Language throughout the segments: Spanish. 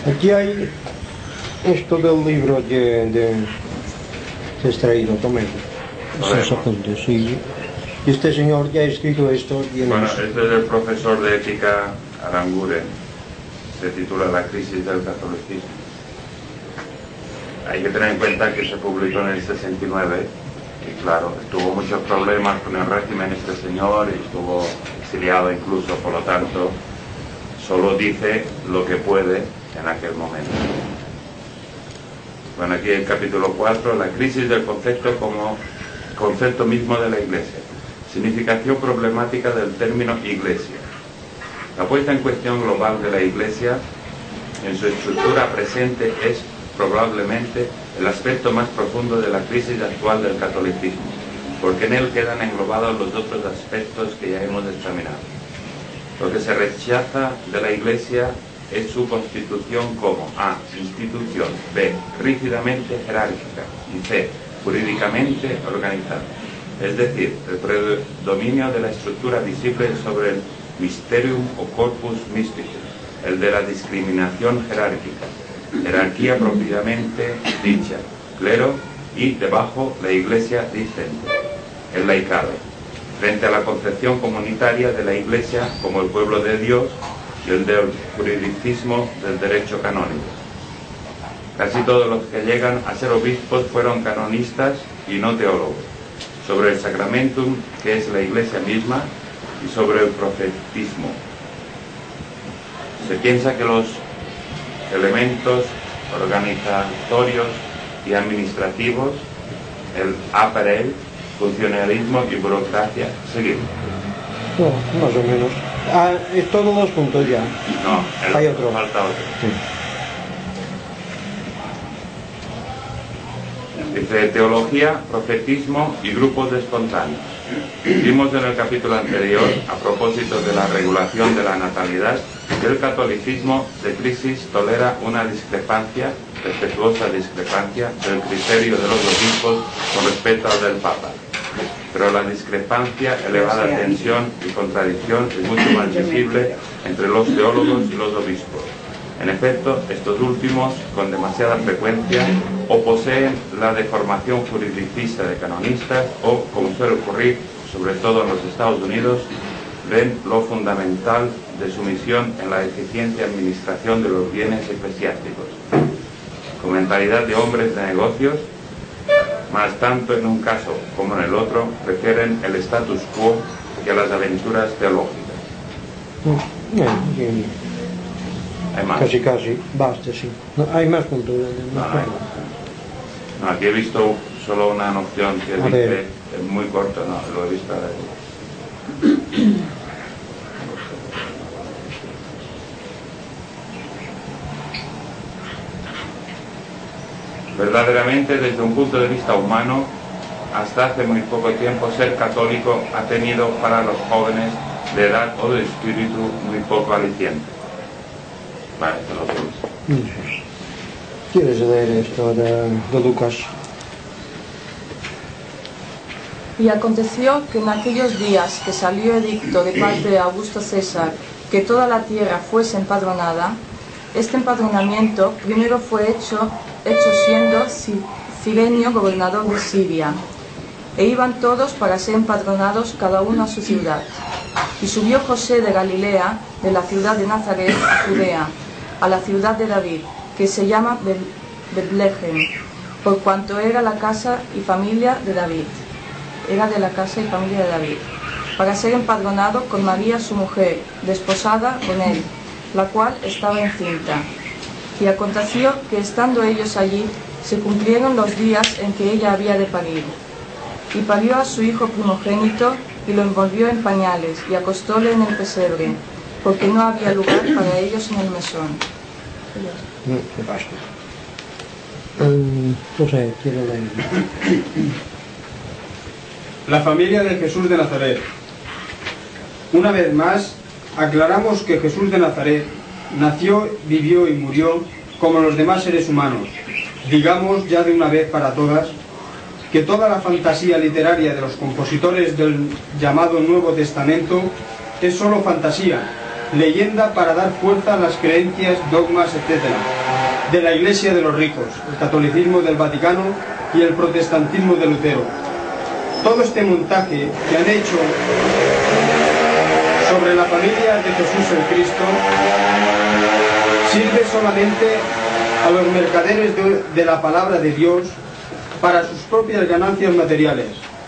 Aquí hay esto del libro de extraído también. Esos apuntes, sí. Y este señor ya ha escrito esto. Bueno, este es del profesor de ética Aranguren. Se titula La crisis del catolicismo. Hay que tener en cuenta que se publicó en el 69 y claro, tuvo muchos problemas con el régimen este señor y estuvo exiliado incluso, por lo tanto solo dice lo que puede en aquel momento. Bueno, aquí el capítulo 4, la crisis del concepto como concepto mismo de la Iglesia. Significación problemática del término Iglesia. La puesta en cuestión global de la Iglesia en su estructura presente es probablemente el aspecto más profundo de la crisis actual del catolicismo, porque en él quedan englobados los otros aspectos que ya hemos examinado. Lo que se rechaza de la Iglesia es su constitución como A. institución, B. rígidamente jerárquica y C. jurídicamente organizada, es decir, el predominio de la estructura visible sobre el mysterium o corpus mysticus, el de la discriminación jerárquica, jerarquía propiamente dicha, clero y debajo la Iglesia discente, el laicado, frente a la concepción comunitaria de la Iglesia como el pueblo de Dios y el del juridicismo del derecho canónico. Casi todos los que llegan a ser obispos fueron canonistas y no teólogos, sobre el sacramentum, que es la Iglesia misma, y sobre el profetismo. Se piensa que los elementos organizatorios y administrativos, el aparel, funcionalismo y burocracia, seguimos. No, más o menos. Todos los puntos ya. No, hay otro. Falta otro. Sí. Dice teología, profetismo y grupos de espontáneos. Vimos en el capítulo anterior, a propósito de la regulación de la natalidad, que el catolicismo de crisis tolera una discrepancia, respetuosa discrepancia, del criterio de los obispos con respecto al del Papa. Pero la discrepancia, elevada tensión y contradicción es mucho más visible entre los teólogos y los obispos. En efecto, estos últimos, con demasiada frecuencia, o poseen la deformación juridicista de canonistas, o, como suele ocurrir, sobre todo en los Estados Unidos, ven lo fundamental de su misión en la eficiente administración de los bienes eclesiásticos, con mentalidad de hombres de negocios, más tanto en un caso como en el otro, prefieren el status quo que las aventuras teológicas. ¿Hay más? Casi, basta, sí. No, hay más puntos. No, aquí he visto solo una noción que dice, es muy corto, no, lo he visto ahí. Verdaderamente, desde un punto de vista humano, hasta hace muy poco tiempo, ser católico ha tenido para los jóvenes de edad o de espíritu muy poco aliciente. Vale, te lo digo. ¿Quieres leer esto de Lucas? Y aconteció que en aquellos días que salió edicto de parte de Augusto César que toda la tierra fuese empadronada, este empadronamiento primero fue hecho siendo Cirenio gobernador de Siria, e iban todos para ser empadronados cada uno a su ciudad. Y subió José de Galilea, de la ciudad de Nazaret, a Judea, a la ciudad de David, que se llama Betlehem, por cuanto era la casa y familia de David. Era de la casa y familia de David, para ser empadronado con María su mujer, desposada con él, la cual estaba encinta. Y aconteció que estando ellos allí, se cumplieron los días en que ella había de parir. Y parió a su hijo primogénito, y lo envolvió en pañales, y acostóle en el pesebre, porque no había lugar para ellos en el mesón. ¿Qué pasa? José, quiero leer. La familia de Jesús de Nazaret. Una vez más, aclaramos que Jesús de Nazaret nació, vivió y murió como los demás seres humanos. Digamos ya de una vez para todas que toda la fantasía literaria de los compositores del llamado Nuevo Testamento es solo fantasía, leyenda para dar fuerza a las creencias, dogmas, etc. de la Iglesia de los ricos, el catolicismo del Vaticano y el protestantismo de Lutero. Todo este montaje que han hecho sobre la familia de Jesús el Cristo sirve solamente a los mercaderes de la palabra de Dios para sus propias ganancias materiales.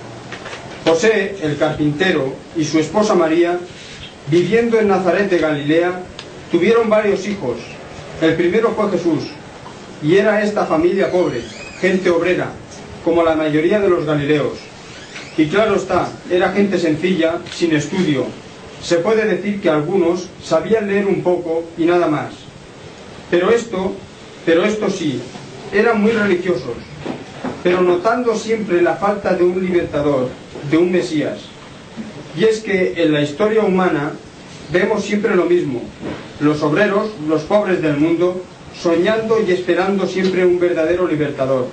José, el carpintero, y su esposa María, viviendo en Nazaret de Galilea, tuvieron varios hijos. El primero fue Jesús, y era esta familia pobre, gente obrera, como la mayoría de los galileos. Y claro está, era gente sencilla, sin estudio. Se puede decir que algunos sabían leer un poco y nada más. Pero esto sí, eran muy religiosos, pero notando siempre la falta de un libertador, de un Mesías. Y es que en la historia humana vemos siempre lo mismo: los obreros, los pobres del mundo, soñando y esperando siempre un verdadero libertador,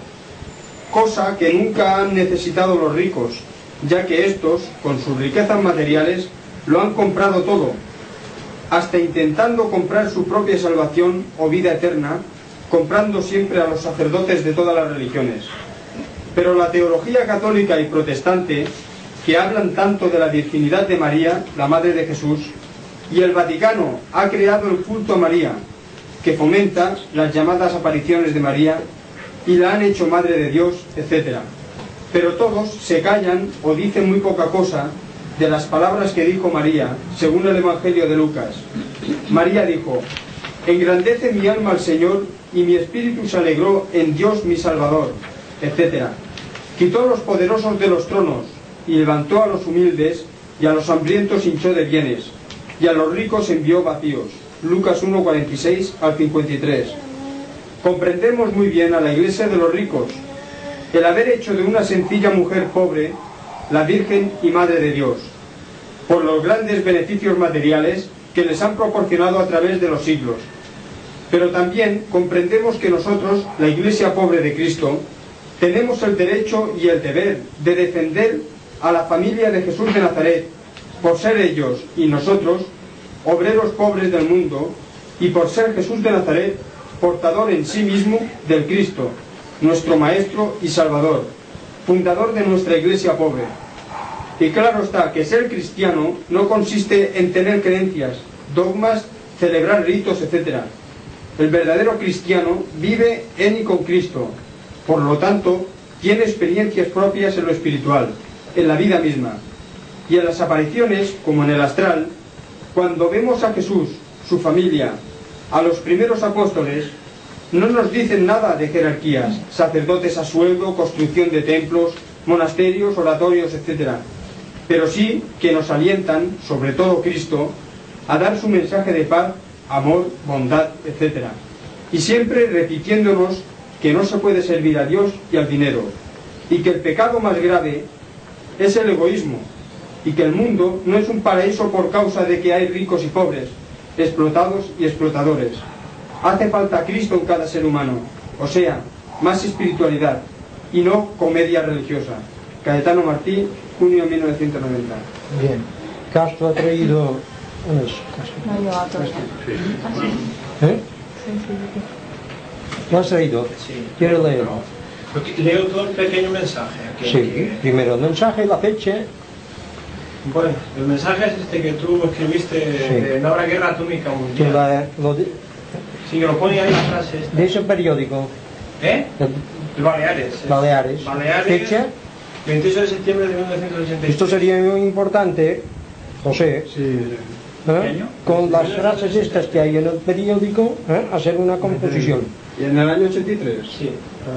cosa que nunca han necesitado los ricos, ya que estos, con sus riquezas materiales, lo han comprado todo, hasta intentando comprar su propia salvación o vida eterna, comprando siempre a los sacerdotes de todas las religiones. Pero la teología católica y protestante, que hablan tanto de la virginidad de María, la Madre de Jesús, y el Vaticano ha creado el culto a María, que fomenta las llamadas apariciones de María, y la han hecho Madre de Dios, etc. Pero todos se callan o dicen muy poca cosa de las palabras que dijo María, según el Evangelio de Lucas. María dijo: engrandece mi alma al Señor, y mi espíritu se alegró en Dios mi Salvador, etc. Quitó a los poderosos de los tronos, y levantó a los humildes, y a los hambrientos hinchó de bienes, y a los ricos envió vacíos. Lucas 1:46 al 53. Comprendemos muy bien a la Iglesia de los ricos, el haber hecho de una sencilla mujer pobre la Virgen y Madre de Dios, por los grandes beneficios materiales que les han proporcionado a través de los siglos. Pero también comprendemos que nosotros, la Iglesia pobre de Cristo, tenemos el derecho y el deber de defender a la familia de Jesús de Nazaret, por ser ellos y nosotros obreros pobres del mundo, y por ser Jesús de Nazaret portador en sí mismo del Cristo, nuestro Maestro y Salvador, fundador de nuestra Iglesia pobre. Y claro está que ser cristiano no consiste en tener creencias, dogmas, celebrar ritos, etc. El verdadero cristiano vive en y con Cristo, por lo tanto tiene experiencias propias en lo espiritual, en la vida misma. Y en las apariciones, como en el astral, cuando vemos a Jesús, su familia, a los primeros apóstoles, no nos dicen nada de jerarquías, sacerdotes a sueldo, construcción de templos, monasterios, oratorios, etc. Pero sí que nos alientan, sobre todo Cristo, a dar su mensaje de paz, amor, bondad, etc. Y siempre repitiéndonos que no se puede servir a Dios y al dinero, y que el pecado más grave es el egoísmo, y que el mundo no es un paraíso por causa de que hay ricos y pobres, explotados y explotadores. Hace falta Cristo en cada ser humano, o sea, más espiritualidad, y no comedia religiosa. Cayetano Martí, junio de 1990. Bien. Castro ha traído... ¿Dónde es Castro? No lleva todo. ¿Eh? ¿Lo has traído? Sí. ¿Quieres leerlo? Leo todo el pequeño mensaje. Sí. Primero el mensaje y la fecha. Bueno, el mensaje es este que tú escribiste, Sí. de no habrá guerra atómica Que mundial. sí, que lo pone ahí la frase esta. de ese periódico. ¿Eh? El Baleares. Baleares. Baleares, Fecha. 28 de septiembre de 1986. Esto sería muy importante, José, con las frases estas que hay en el periódico, hacer una composición. ¿Y en el año 83? Sí.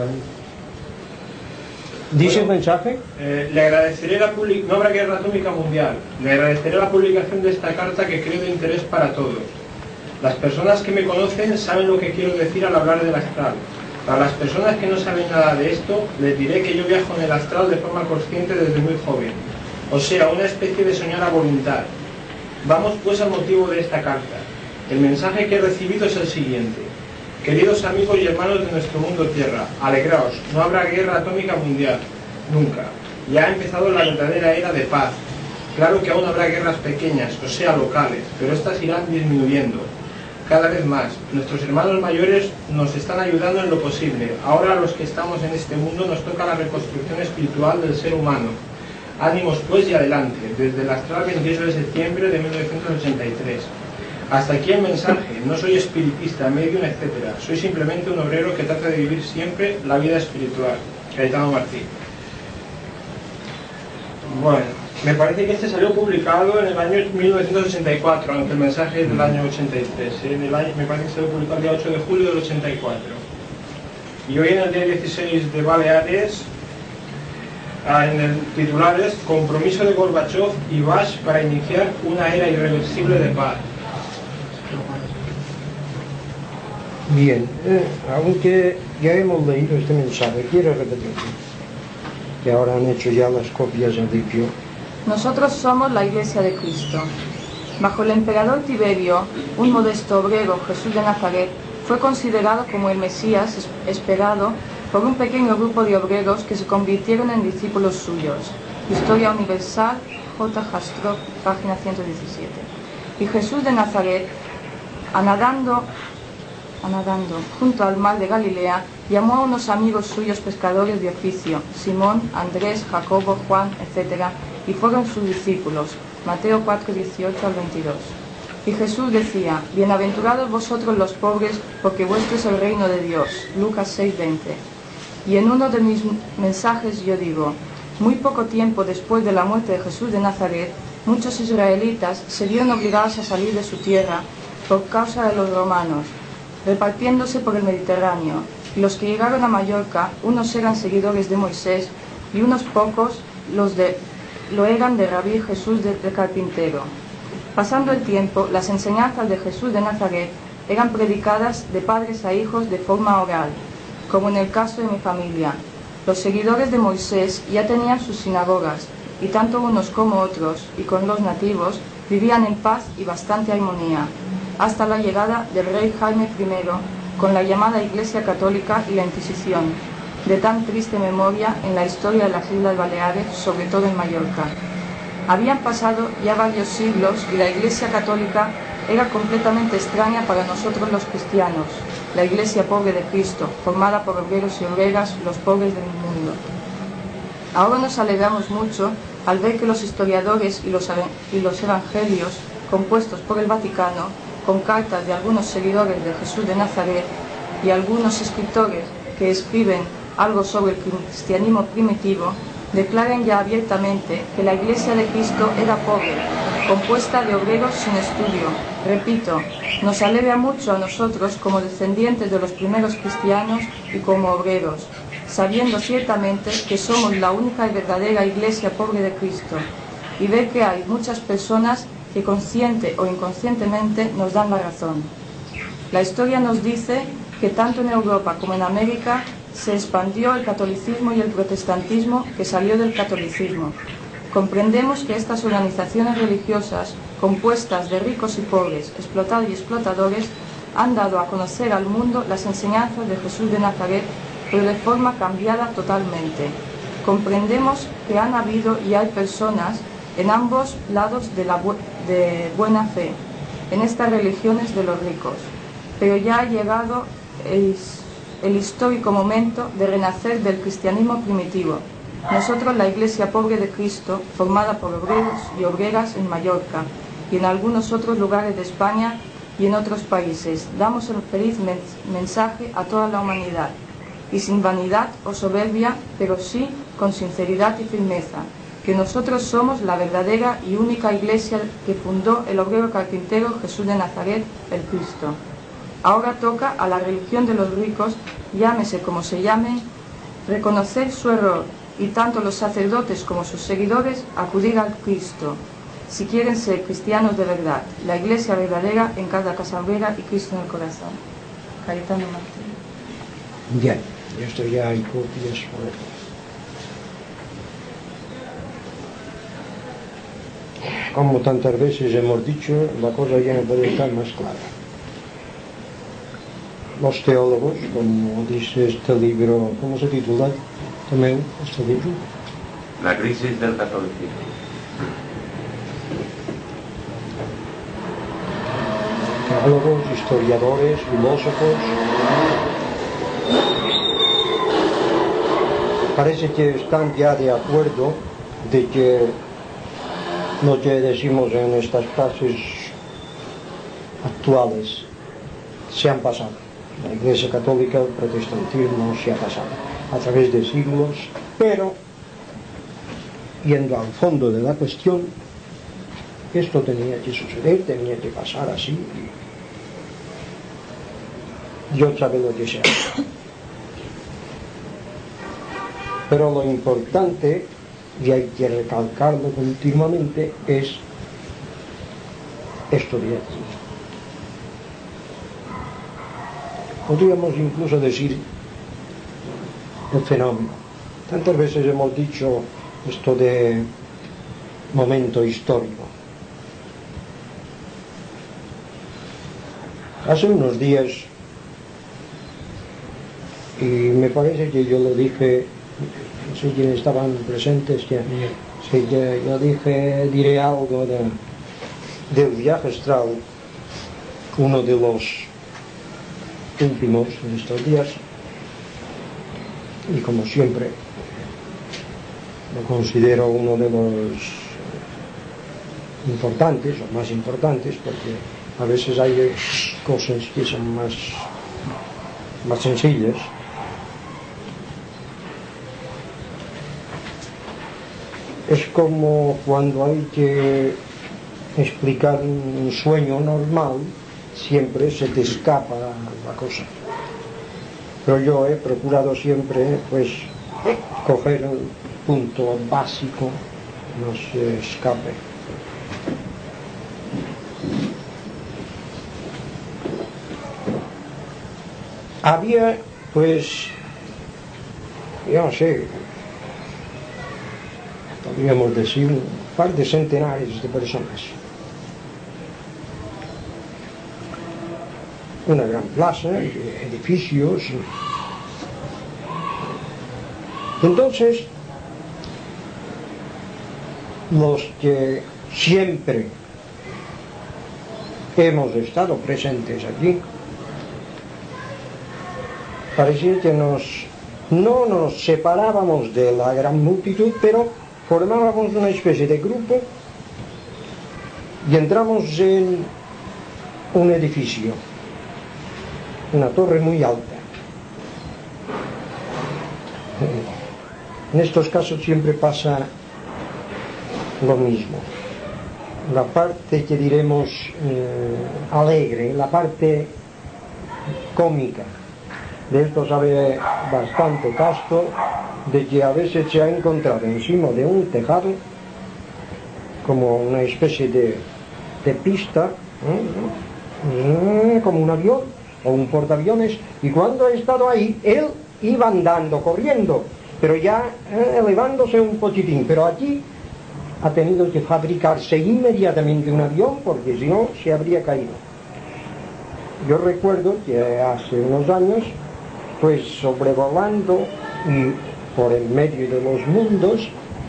¿Dice el mensaje? Le agradeceré no habrá guerra atómica mundial. Le agradeceré la publicación de esta carta que creo de interés para todos. Las personas que me conocen saben lo que quiero decir al hablar del astral. Para las personas que no saben nada de esto, les diré que yo viajo en el astral de forma consciente desde muy joven. O sea, una especie de soñar a voluntad. Vamos pues al motivo de esta carta. El mensaje que he recibido es el siguiente. Queridos amigos y hermanos de nuestro mundo tierra, alegraos, no habrá guerra atómica mundial, nunca. Ya ha empezado la verdadera era de paz. Claro que aún habrá guerras pequeñas, o sea, locales, pero estas irán disminuyendo. cada vez más. Nuestros hermanos mayores nos están ayudando en lo posible. Ahora, a los que estamos en este mundo, nos toca la reconstrucción espiritual del ser humano. Ánimos pues y adelante, desde el astral 28 de septiembre de 1983. Hasta aquí el mensaje. No soy espiritista, medium, etc. Soy simplemente un obrero que trata de vivir siempre la vida espiritual. Cayetano Martí. Bueno, me parece que este salió publicado en el año 1984, aunque el mensaje es del año 83. Me parece que salió publicado el día 8 de julio del 84. Y hoy en el día 16 de Baleares, en el titulares, compromiso de Gorbachov y Bush para iniciar una era irreversible de paz. Bien, aunque ya hemos leído este mensaje, quiero repetirlo, que ahora han hecho ya las copias en limpio. Nosotros somos la Iglesia de Cristo. Bajo el emperador Tiberio, un modesto obrero, Jesús de Nazaret, fue considerado como el Mesías esperado por un pequeño grupo de obreros que se convirtieron en discípulos suyos. Historia Universal, J. Jastrow, página 117. Y Jesús de Nazaret, anadando junto al mar de Galilea, llamó a unos amigos suyos pescadores de oficio, Simón, Andrés, Jacobo, Juan, etc., y fueron sus discípulos. Mateo 4, 18 al 22. Y Jesús decía: bienaventurados vosotros los pobres, porque vuestro es el reino de Dios. Lucas 6, 20. Y en uno de mis mensajes yo digo: muy poco tiempo después de la muerte de Jesús de Nazaret, muchos israelitas se vieron obligados a salir de su tierra por causa de los romanos, repartiéndose por el Mediterráneo. Y los que llegaron a Mallorca, unos eran seguidores de Moisés y unos pocos lo eran de Rabí Jesús de Carpintero. Pasando el tiempo, las enseñanzas de Jesús de Nazaret eran predicadas de padres a hijos de forma oral, como en el caso de mi familia. Los seguidores de Moisés ya tenían sus sinagogas, y tanto unos como otros, y con los nativos, vivían en paz y bastante armonía, hasta la llegada del rey Jaime I, con la llamada Iglesia Católica y la Inquisición, de tan triste memoria en la historia de las Islas Baleares, sobre todo en Mallorca. Habían pasado ya varios siglos y la Iglesia Católica era completamente extraña para nosotros los cristianos, la Iglesia pobre de Cristo, formada por obreros y obreras, los pobres del mundo. Ahora nos alegramos mucho al ver que los historiadores y los evangelios, compuestos por el Vaticano, con cartas de algunos seguidores de Jesús de Nazaret y algunos escritores que escriben algo sobre el cristianismo primitivo, declaran ya abiertamente que la Iglesia de Cristo era pobre, compuesta de obreros sin estudio. Repito, nos alegra mucho a nosotros como descendientes de los primeros cristianos y como obreros, sabiendo ciertamente que somos la única y verdadera Iglesia pobre de Cristo, y ver que hay muchas personas que consciente o inconscientemente nos dan la razón. La historia nos dice que tanto en Europa como en América se expandió el catolicismo y el protestantismo que salió del catolicismo. Comprendemos que estas organizaciones religiosas, compuestas de ricos y pobres, explotados y explotadores, han dado a conocer al mundo las enseñanzas de Jesús de Nazaret, pero de forma cambiada totalmente. Comprendemos que han habido y hay personas en ambos lados de buena fe, en estas religiones de los ricos, pero ya ha llegado el histórico momento de renacer del cristianismo primitivo. Nosotros, la Iglesia pobre de Cristo, formada por obreros y obreras en Mallorca y en algunos otros lugares de España y en otros países, damos el feliz mensaje a toda la humanidad, y sin vanidad o soberbia, pero sí con sinceridad y firmeza, que nosotros somos la verdadera y única Iglesia que fundó el obrero carpintero Jesús de Nazaret, el Cristo. Ahora toca a la religión de los ricos, llámese como se llame, reconocer su error, y tanto los sacerdotes como sus seguidores acudir al Cristo, si quieren ser cristianos de verdad, la Iglesia verdadera en cada casambrera y Cristo en el corazón. Cayetano Martí. Bien, esto ya hay copias. Como tantas veces hemos dicho, la cosa ya no puede estar más clara. Los teólogos, como dice este libro, ¿cómo se titula también este libro? La crisis del catolicismo. teólogos, historiadores, filósofos. Parece que están ya de acuerdo de que lo que decimos en estas clases actuales se han pasado. La Iglesia Católica, el protestantismo se ha pasado a través de siglos, pero yendo al fondo de la cuestión, esto tenía que suceder, tenía que pasar así. Dios sabe lo que sea. Pero lo importante, y hay que recalcarlo continuamente, es esto de aquí. Podríamos incluso decir el fenómeno. Tantas veces hemos dicho esto de momento histórico. Hace unos días, y me parece que yo lo dije, no sé quiénes estaban presentes, que yo diré algo del viaje astral, uno de los últimos en estos días, y como siempre lo considero uno de los importantes o más importantes, porque a veces hay cosas que son más sencillas. Es como cuando hay que explicar un sueño normal, siempre se te escapa la cosa. Pero yo he procurado siempre, pues, coger el punto básico, no se escape. Había, pues, yo no sé, podríamos decir, un par de centenares de personas. Una gran plaza, edificios. Entonces, los que siempre hemos estado presentes aquí, parecía que no nos separábamos de la gran multitud, pero formábamos una especie de grupo y entramos en un edificio, una torre muy alta. En estos casos siempre pasa lo mismo. La parte que diremos alegre, la parte cómica, de esto sabe bastante Castro, de que a veces se ha encontrado encima de un tejado como una especie de pista, como un avión o un portaaviones, y cuando ha estado ahí él iba andando, corriendo, pero ya elevándose un poquitín, pero aquí ha tenido que fabricarse inmediatamente un avión, porque si no se habría caído. Yo recuerdo que hace unos años, pues sobrevolando y por el medio de los mundos,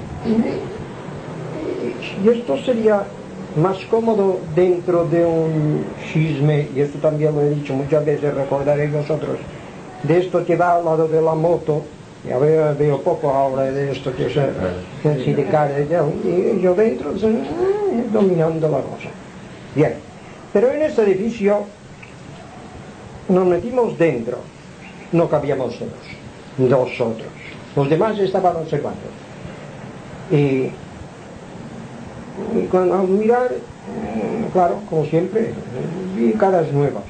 y esto sería más cómodo dentro de un chisme, y esto también lo he dicho muchas veces, recordaréis vosotros, de esto que va al lado de la moto. Ya veo poco ahora de esto que se de cara y yo dentro dominando la cosa. Bien, pero en este edificio nos metimos dentro, no cabíamos nosotros, los demás estaban observando, y cuando al mirar, claro, como siempre, vi caras nuevas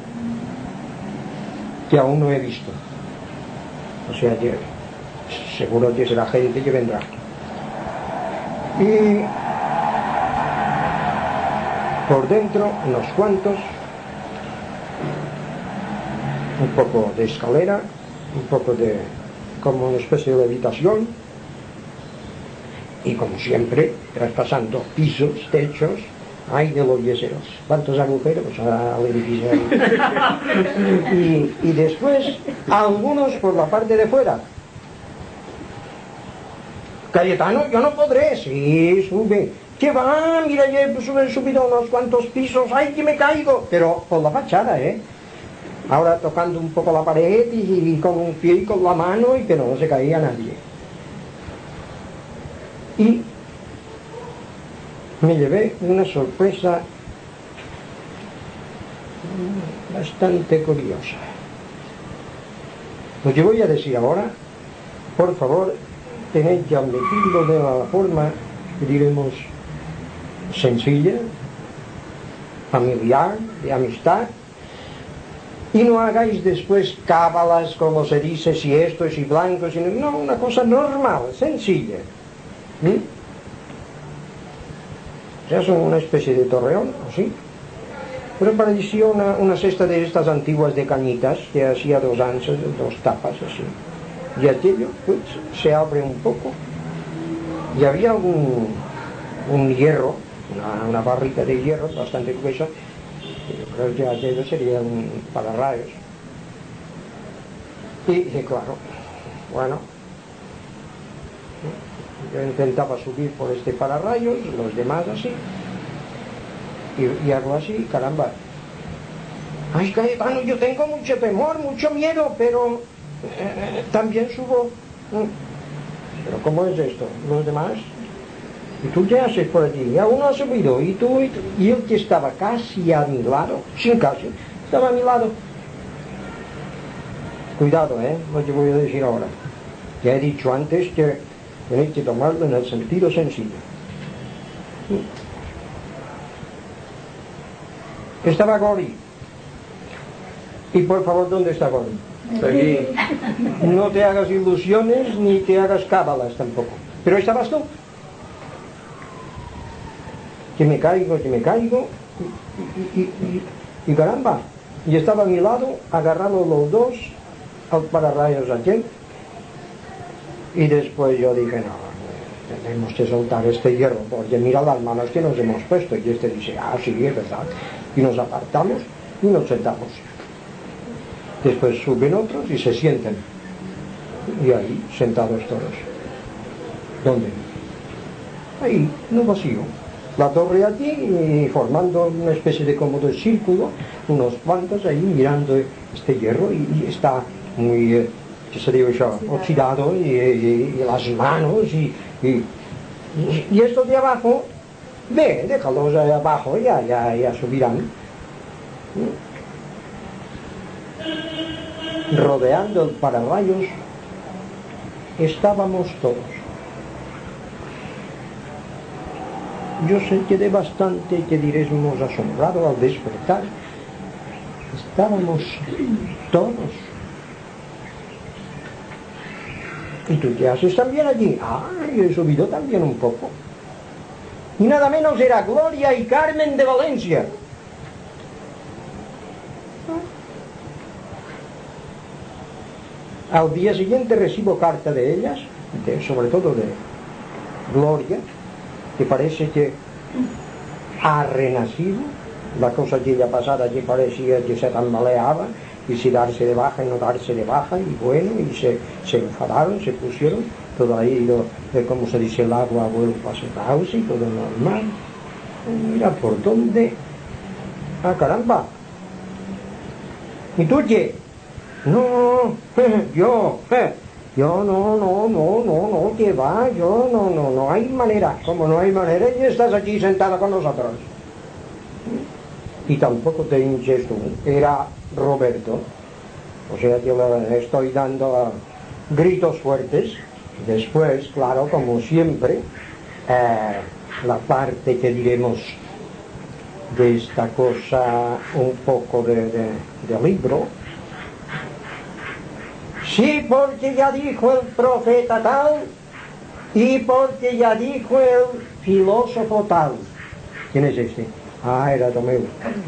que aún no he visto. O sea que seguro que será gente que vendrá. Y por dentro unos cuantos, un poco de escalera, un poco de como una especie de habitación, y como siempre traspasando pisos, techos. Ay de los yeseros, cuántos agujeros al edificio ahí. Y después algunos por la parte de fuera. Cayetano, yo no podré. Sí, sube. que va, mira, ya he subido unos cuantos pisos, ¡ay, que me caigo! Pero por la fachada, ahora tocando un poco la pared y con un pie y con la mano, y que no se caía nadie. Y me llevé una sorpresa bastante curiosa. Lo que voy a decir ahora, por favor, tenéis que admitirlo de la forma, diremos, sencilla, familiar, de amistad, y no hagáis después cábalas, como se dice, si esto, si blanco, si no, una cosa normal, sencilla. Ya son una especie de torreón, así. Pero pareció una cesta de estas antiguas de cañitas, que hacía dos anchas, dos tapas, así. Y aquello, pues, se abre un poco, y había un hierro, una barrita de hierro bastante gruesa. Yo creo que aquello sería un pararrayos. Y claro, bueno, yo intentaba subir por este pararrayos, los demás así, y hago así, caramba. Ay, Cayetano, yo tengo mucho temor, mucho miedo, pero también subo. Pero ¿cómo es esto? Los demás, ¿y tú qué haces por allí? Ya uno ha subido, y tú, y él que estaba casi a mi lado, sin casi, estaba a mi lado. Cuidado, lo que voy a decir ahora. Ya he dicho antes que tenéis que tomarlo en el sentido sencillo. Estaba Gori. Y por favor, ¿dónde está Gori? Aquí. No te hagas ilusiones ni te hagas cábalas tampoco. Pero estabas tú. Que me caigo, y caramba. Y estaba a mi lado, agarrados los dos al pararrayos aquel. Y después yo dije, no, tenemos que soltar este hierro, porque mira las manos que nos hemos puesto. Y este dice, sí, es verdad. Y nos apartamos y nos sentamos. Después suben otros y se sienten. Y ahí, sentados todos. ¿Dónde? Ahí, en el vacío. La torre aquí, y formando una especie de cómodo círculo, unos cuantos ahí mirando este hierro, y está muy, ¿qué se dice eso? Oxidado, y las manos, y estos de abajo, déjalos ahí abajo, ya subirán. Rodeando el pararrayos estábamos todos. Yo se quedé bastante, que diremos, asombrado al despertar. Estábamos todos. ¿Y tú qué haces también allí? Yo he subido también un poco. Y nada menos era Gloria y Carmen de Valencia. Al día siguiente recibo carta de ellas, sobre todo de Gloria, que parece que ha renacido. La cosa que ella pasada que parecía que se tambaleaba, y si darse de baja y no darse de baja, y bueno, y se enfadaron, se pusieron, todo ahí, como se dice, el agua vuelve a su cauce y todo normal. Mira por dónde. Caramba. ¿Y tú qué? No, yo no, que va, yo no hay manera. Como no hay manera, y estás aquí sentada con nosotros. Y tampoco te hinches tú, era Roberto. O sea que le estoy dando gritos fuertes. Después, claro, como siempre, la parte que diremos de esta cosa, un poco de libro. Sí, porque ya dijo el profeta tal, y porque ya dijo el filósofo tal. ¿Quién es este? Era Tomeu.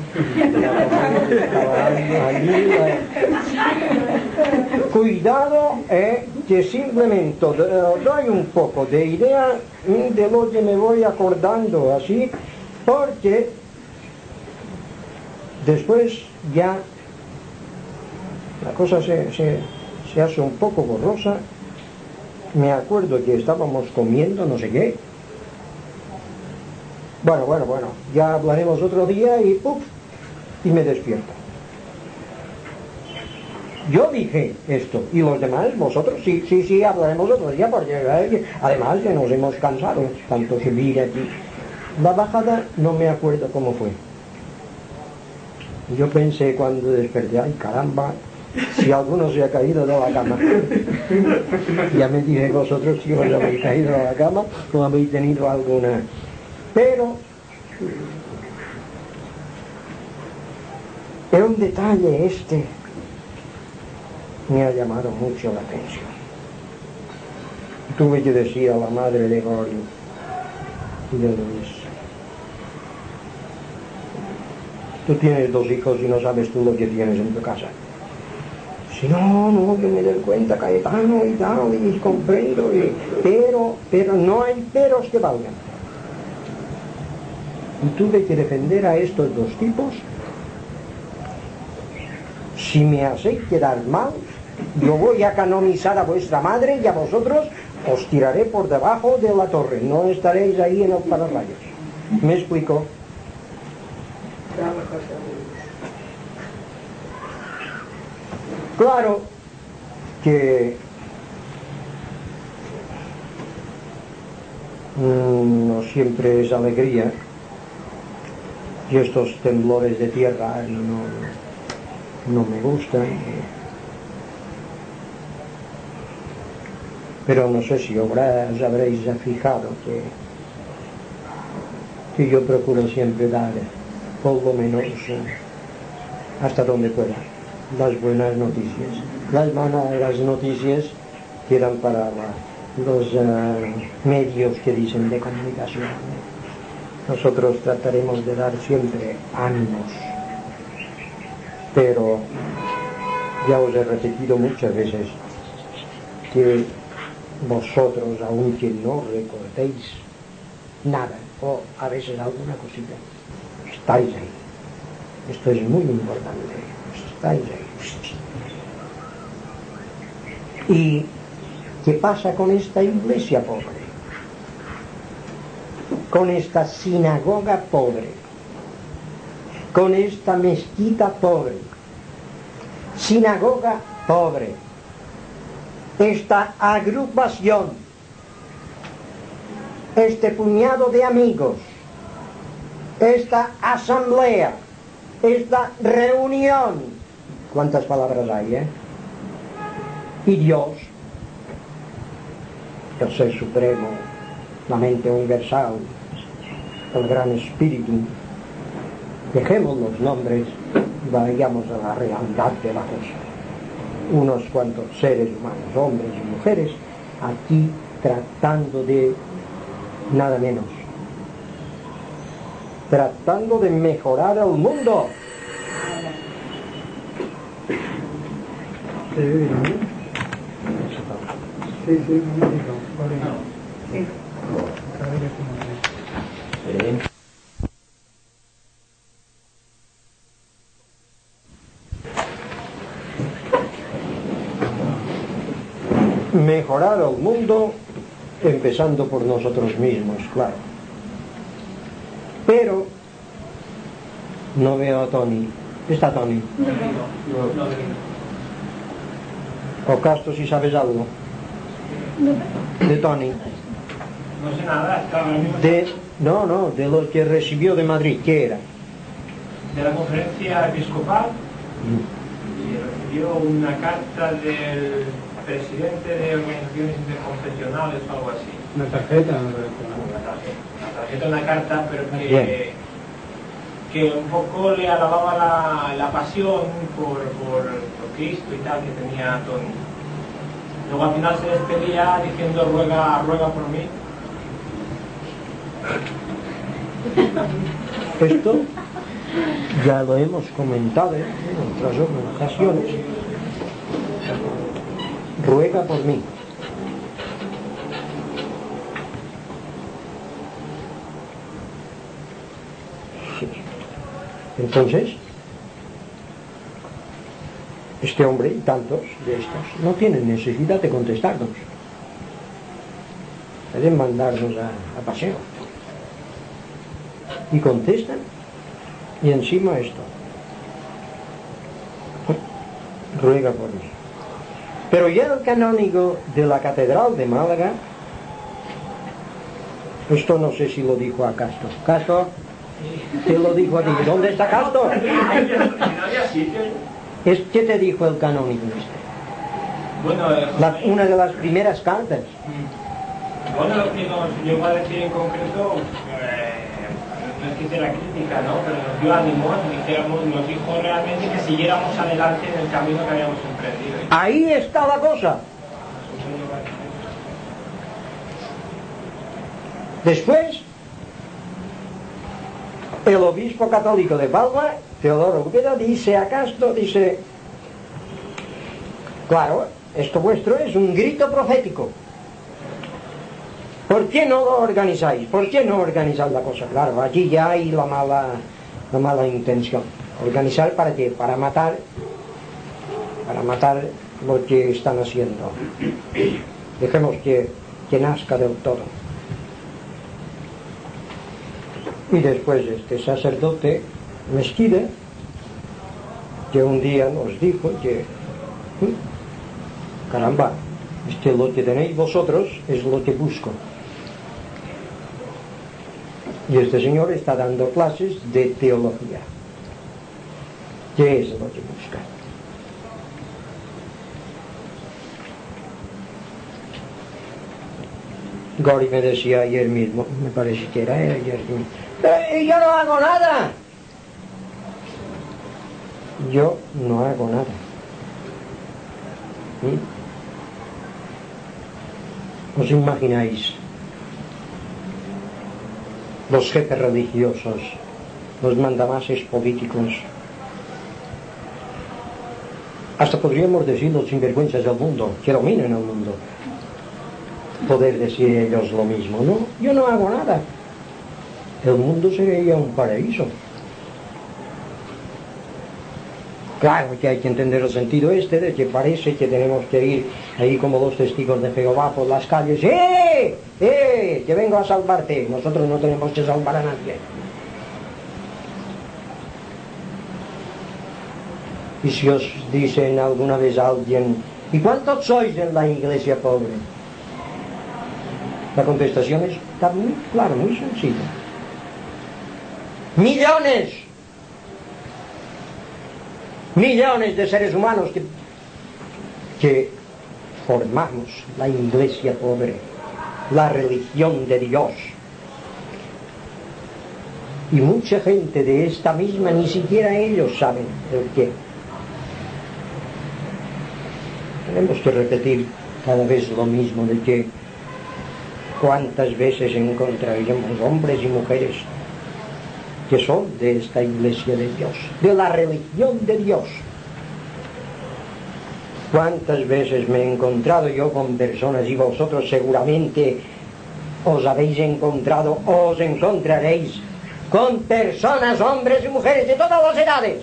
Cuidado, que simplemente doy un poco de idea de lo que me voy acordando así, porque después ya la cosa se hace un poco borrosa. Me acuerdo que estábamos comiendo no sé qué, Bueno, ya hablaremos otro día y ¡puf! Y me despierto. Yo dije esto, y los demás, vosotros, sí, hablaremos otro día, porque además ya nos hemos cansado, tanto subir aquí. La bajada no me acuerdo cómo fue. Yo pensé cuando desperté, ay caramba, si alguno se ha caído de la cama. Ya me dije vosotros si os habéis caído de la cama o habéis tenido alguna. Pero es un detalle este me ha llamado mucho la atención. Tuve que decir a la madre de Gloria y de Luis: tú tienes 2 hijos y no sabes tú lo que tienes en tu casa. Si no, que me doy cuenta, Cayetano y tal, y comprendo, pero no hay peros que valgan. Y tuve que defender a estos 2 tipos. Si me hacéis quedar mal, yo voy a canonizar a vuestra madre y a vosotros os tiraré por debajo de la torre, no estaréis ahí en el pararrayos. ¿Me explico? Claro que no siempre es alegría, y estos temblores de tierra no me gustan, pero no sé si os habréis fijado que yo procuro siempre dar, por lo menos hasta donde pueda, las buenas noticias. Las malas noticias quedan para los medios que dicen de comunicación. Nosotros trataremos de dar siempre ánimos, pero ya os he repetido muchas veces que vosotros, aunque no recordéis nada, o a veces alguna cosita, estáis ahí. Esto es muy importante, estáis ahí. ¿Y qué pasa con esta iglesia pobre? Con esta sinagoga pobre, con esta mezquita pobre, sinagoga pobre, esta agrupación, este puñado de amigos, esta asamblea, esta reunión. ¿Cuántas palabras hay, Y Dios, el Ser Supremo, la mente universal, el Gran Espíritu. Dejemos los nombres y vayamos a la realidad de la cosa. Unos cuantos seres humanos, hombres y mujeres, aquí tratando de nada menos, tratando de mejorar el mundo. Mejorar el mundo empezando por nosotros mismos, claro. Pero no veo a Tony. ¿Está Tony? ¿O Castro, si sabes algo? De Tony. No sé nada, estaba mismo. De lo que recibió de Madrid, ¿qué era? De la conferencia episcopal, y recibió una carta del presidente de organizaciones interconfesionales o algo así. Una tarjeta, una carta, pero que un poco le alababa la pasión por Cristo y tal que tenía Tony. Luego al final se despedía diciendo ruega por mí. Esto ya lo hemos comentado en otras ocasiones. Ruega por mí. Sí. Entonces, este hombre y tantos de estos no tienen necesidad de contestarnos. Pueden mandarnos a paseo. y contestan, y encima esto. Ruega por mí. Pero ya el canónigo de la Catedral de Málaga, esto no sé si lo dijo a Castro. Castro, te lo dijo a ti. ¿Dónde está Castro? ¿Qué te dijo el canónigo este? Bueno, Una de las primeras cartas. bueno, lo que nos llegó a decir en concreto, no es que hiciera crítica, ¿no? Pero nos dio ánimo, nos dijo realmente que siguiéramos adelante en el camino que habíamos emprendido. Ahí está la cosa. Después, el obispo católico de Palma, Teodoro Úbeda, dice a Castro, dice, claro, esto vuestro es un grito profético. ¿Por qué no lo organizáis? ¿Por qué no organizáis la cosa? Claro, allí ya hay la mala intención. ¿Organizar para qué? Para matar lo que están haciendo. Dejemos que nazca del todo. Y después este sacerdote Mesquida, que un día nos dijo que caramba, lo que tenéis vosotros es lo que busco. Y este señor está dando clases de teología. ¿Qué es lo que busca? Gori me decía ayer mismo, me parece que era ayer mismo, yo no hago nada. Yo no hago nada. ¿Os imagináis? Los jefes religiosos, los mandamases políticos, hasta podríamos decir los sinvergüenzas del mundo, que dominan el mundo, poder decir ellos lo mismo. No, yo no hago nada. El mundo sería un paraíso. Claro que hay que entender el sentido de que parece que tenemos que ir ahí como los testigos de Jehová por las calles. Que vengo a salvarte. Nosotros no tenemos que salvar a nadie. Y si os dicen alguna vez a alguien, ¿y cuántos sois en la iglesia pobre? La contestación está muy clara, muy sencilla. Millones de seres humanos que formamos la iglesia pobre, la religión de Dios. Y mucha gente de esta misma, ni siquiera ellos saben el qué. Tenemos que repetir cada vez lo mismo, de que cuántas veces encontraríamos hombres y mujeres que son de esta iglesia de Dios, de la religión de Dios. Cuántas veces me he encontrado yo con personas, y vosotros seguramente os habéis encontrado o os encontraréis con personas, hombres y mujeres de todas las edades,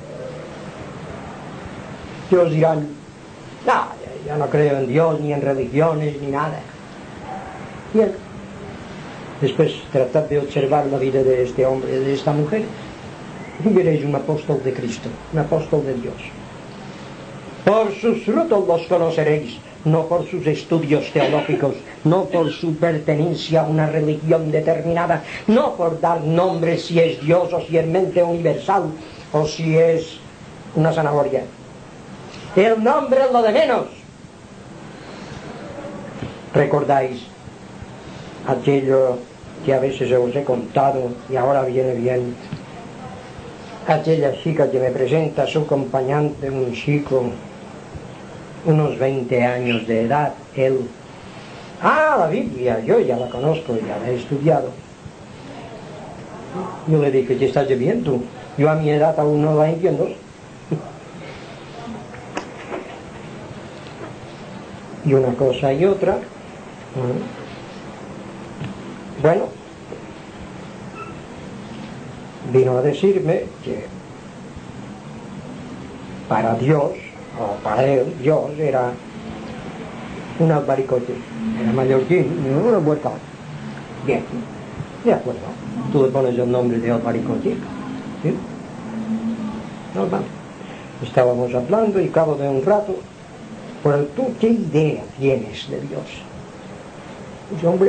que os dirán, no, yo no creo en Dios, ni en religiones, ni nada. Bien. Después tratad de observar la vida de este hombre y de esta mujer y veréis un apóstol de Cristo, un apóstol de Dios. Por sus frutos los conoceréis, no por sus estudios teológicos, no por su pertenencia a una religión determinada, no por dar nombre si es Dios o si es mente universal o si es una zanahoria. El nombre es lo de menos. ¿Recordáis aquello que a veces os he contado y ahora viene bien? Aquella chica que me presenta a su acompañante, un chico, unos 20 años de edad, él, la Biblia, yo ya la conozco, ya la he estudiado. Yo le dije, ¿qué estás bien tú? Yo a mi edad aún no la entiendo. Y una cosa y otra. Bueno, vino a decirme que para Dios, o para él, Dios era un albaricote, era mallorquín, una huerta. Bien, De acuerdo, tú le pones el nombre de Albaricotier, ¿sí? Normal. Estábamos hablando y cabo de un rato, pero tú, ¿qué idea tienes de Dios? Pues, hombre,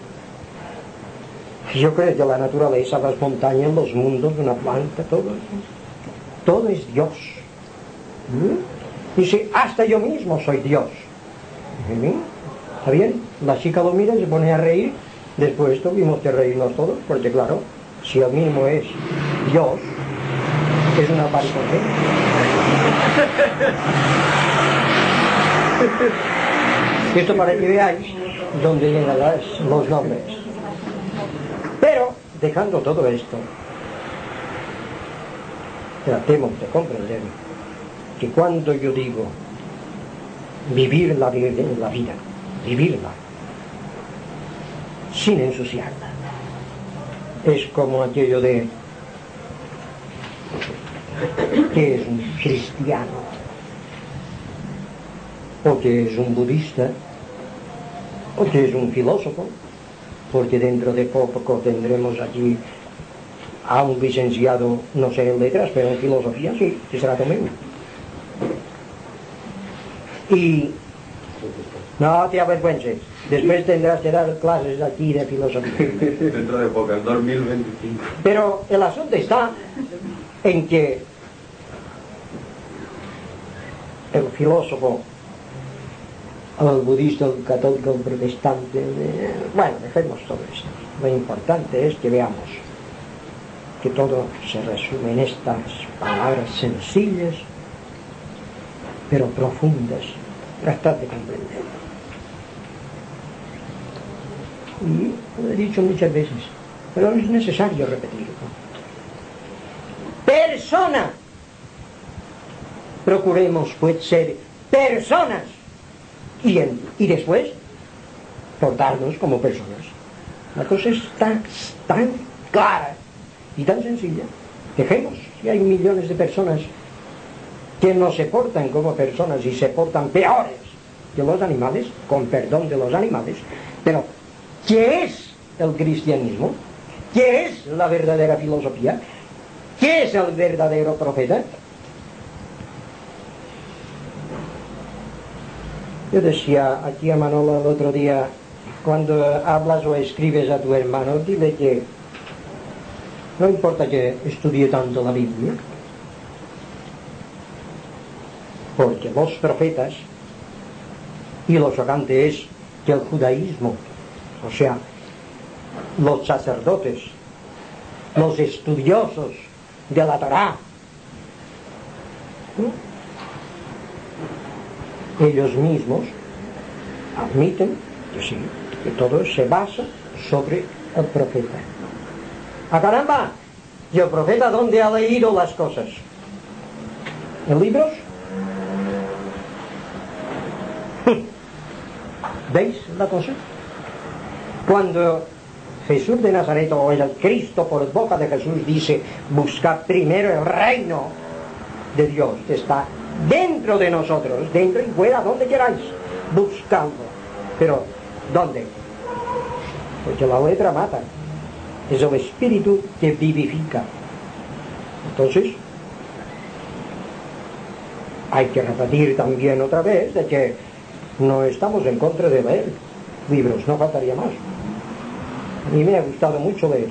yo creo que la naturaleza, las montañas, los mundos, una planta, todo es Dios. Dice, hasta yo mismo soy Dios. ¿Está bien? La chica lo mira y se pone a reír. Después tuvimos que reírnos todos, porque claro, si él mismo es Dios, es una paricote. Esto para que veáis dónde llegan los nombres. Pero, dejando todo esto, tratemos de comprender que cuando yo digo vivir la vida, vivirla, sin ensuciarla, es como aquello de que es un cristiano o que es un budista o que es un filósofo, porque dentro de poco tendremos aquí a un licenciado, no sé en letras, pero en filosofía sí, que será conmigo. Y no te avergüences, después tendrás que dar clases aquí de filosofía. Dentro de poco, el 2025. Pero el asunto está en que el filósofo, el budista, el católico, el protestante, bueno, dejemos todo esto. Lo importante es que veamos que todo se resume en estas palabras sencillas pero profundas. Tratar de comprender. Y lo he dicho muchas veces, pero no es necesario repetirlo. Persona. Procuremos pues ser personas y después portarnos como personas. La cosa es tan clara y tan sencilla. Dejemos, si hay millones de personas que no se portan como personas y se portan peores que los animales, con perdón de los animales, pero ¿qué es el cristianismo? ¿Qué es la verdadera filosofía? ¿Qué es el verdadero profeta? Yo decía aquí a Manolo el otro día, cuando hablas o escribes a tu hermano, dile que no importa que estudie tanto la Biblia, porque los profetas, y lo chocante es que el judaísmo, o sea, los sacerdotes, los estudiosos de la Torá, ellos mismos admiten que sí, que todo se basa sobre el profeta. ¡Ah, caramba! ¿Y el profeta dónde ha leído las cosas? ¿En libros? ¿Veis la cosa? Cuando Jesús de Nazaret, o el Cristo por boca de Jesús, dice: buscad primero el reino de Dios, que está dentro de nosotros, dentro y fuera, donde queráis, buscadlo. Pero, ¿dónde? Porque la letra mata, es el espíritu que vivifica. Entonces, hay que repetir también otra vez de que no estamos en contra de leer libros, no faltaría más. A mí me ha gustado mucho leer,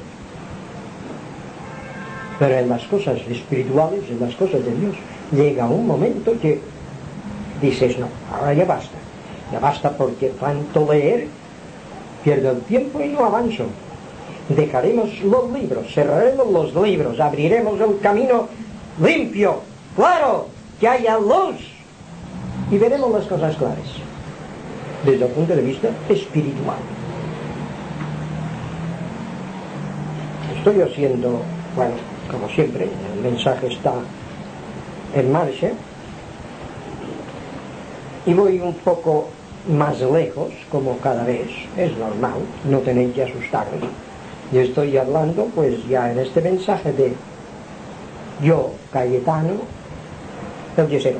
pero en las cosas espirituales, en las cosas de Dios, llega un momento que dices: no, ahora ya basta porque tanto leer, pierdo el tiempo y no avanzo. Dejaremos los libros, cerraremos los libros, abriremos el camino limpio, claro, que haya luz, y veremos las cosas claras desde el punto de vista espiritual. Estoy haciendo, bueno, como siempre, el mensaje está en marcha y voy un poco más lejos, como cada vez, es normal, no tenéis que asustaros. Yo estoy hablando pues ya en este mensaje de yo, Cayetano, el yesero.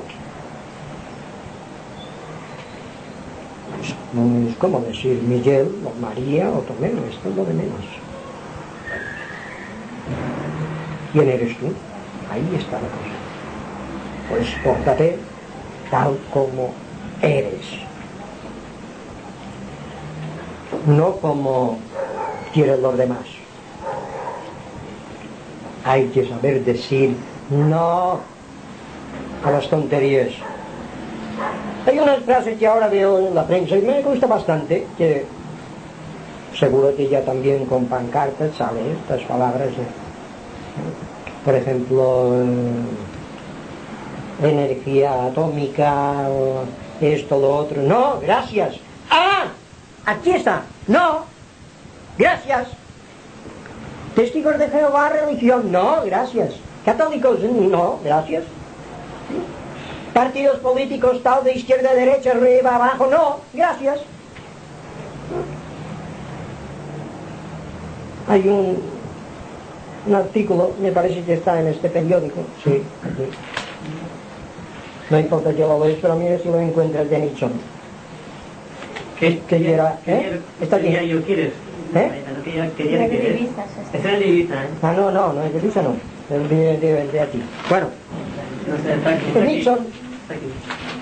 No es como decir Miguel o María o Tomé, esto es lo de menos. ¿Quién eres tú? Ahí está la cosa. Pues pórtate tal como eres, no como quieren los demás. Hay que saber decir no a las tonterías. Hay unas frases que ahora veo en la prensa y me gusta bastante, que seguro que ya también con pancartas salen estas palabras. Por ejemplo, energía atómica, o esto, lo otro. No, gracias. ¡Ah! Aquí está. No, gracias. Testigos de Jehová, religión. No, gracias. Católicos. No, gracias. Partidos políticos tal de izquierda, derecha, arriba, abajo. No, gracias. Hay un artículo, me parece que está en este periódico. Sí, aquí. No importa que lo lees, pero mira si lo encuentras de Nixon. Que era, ¿Está aquí? ¿Quieres? Es el de Ibiza, ¿eh? Ah, no es de Ibiza, no. Es de aquí. Bueno, No sé, está aquí. de Nixon. Está aquí.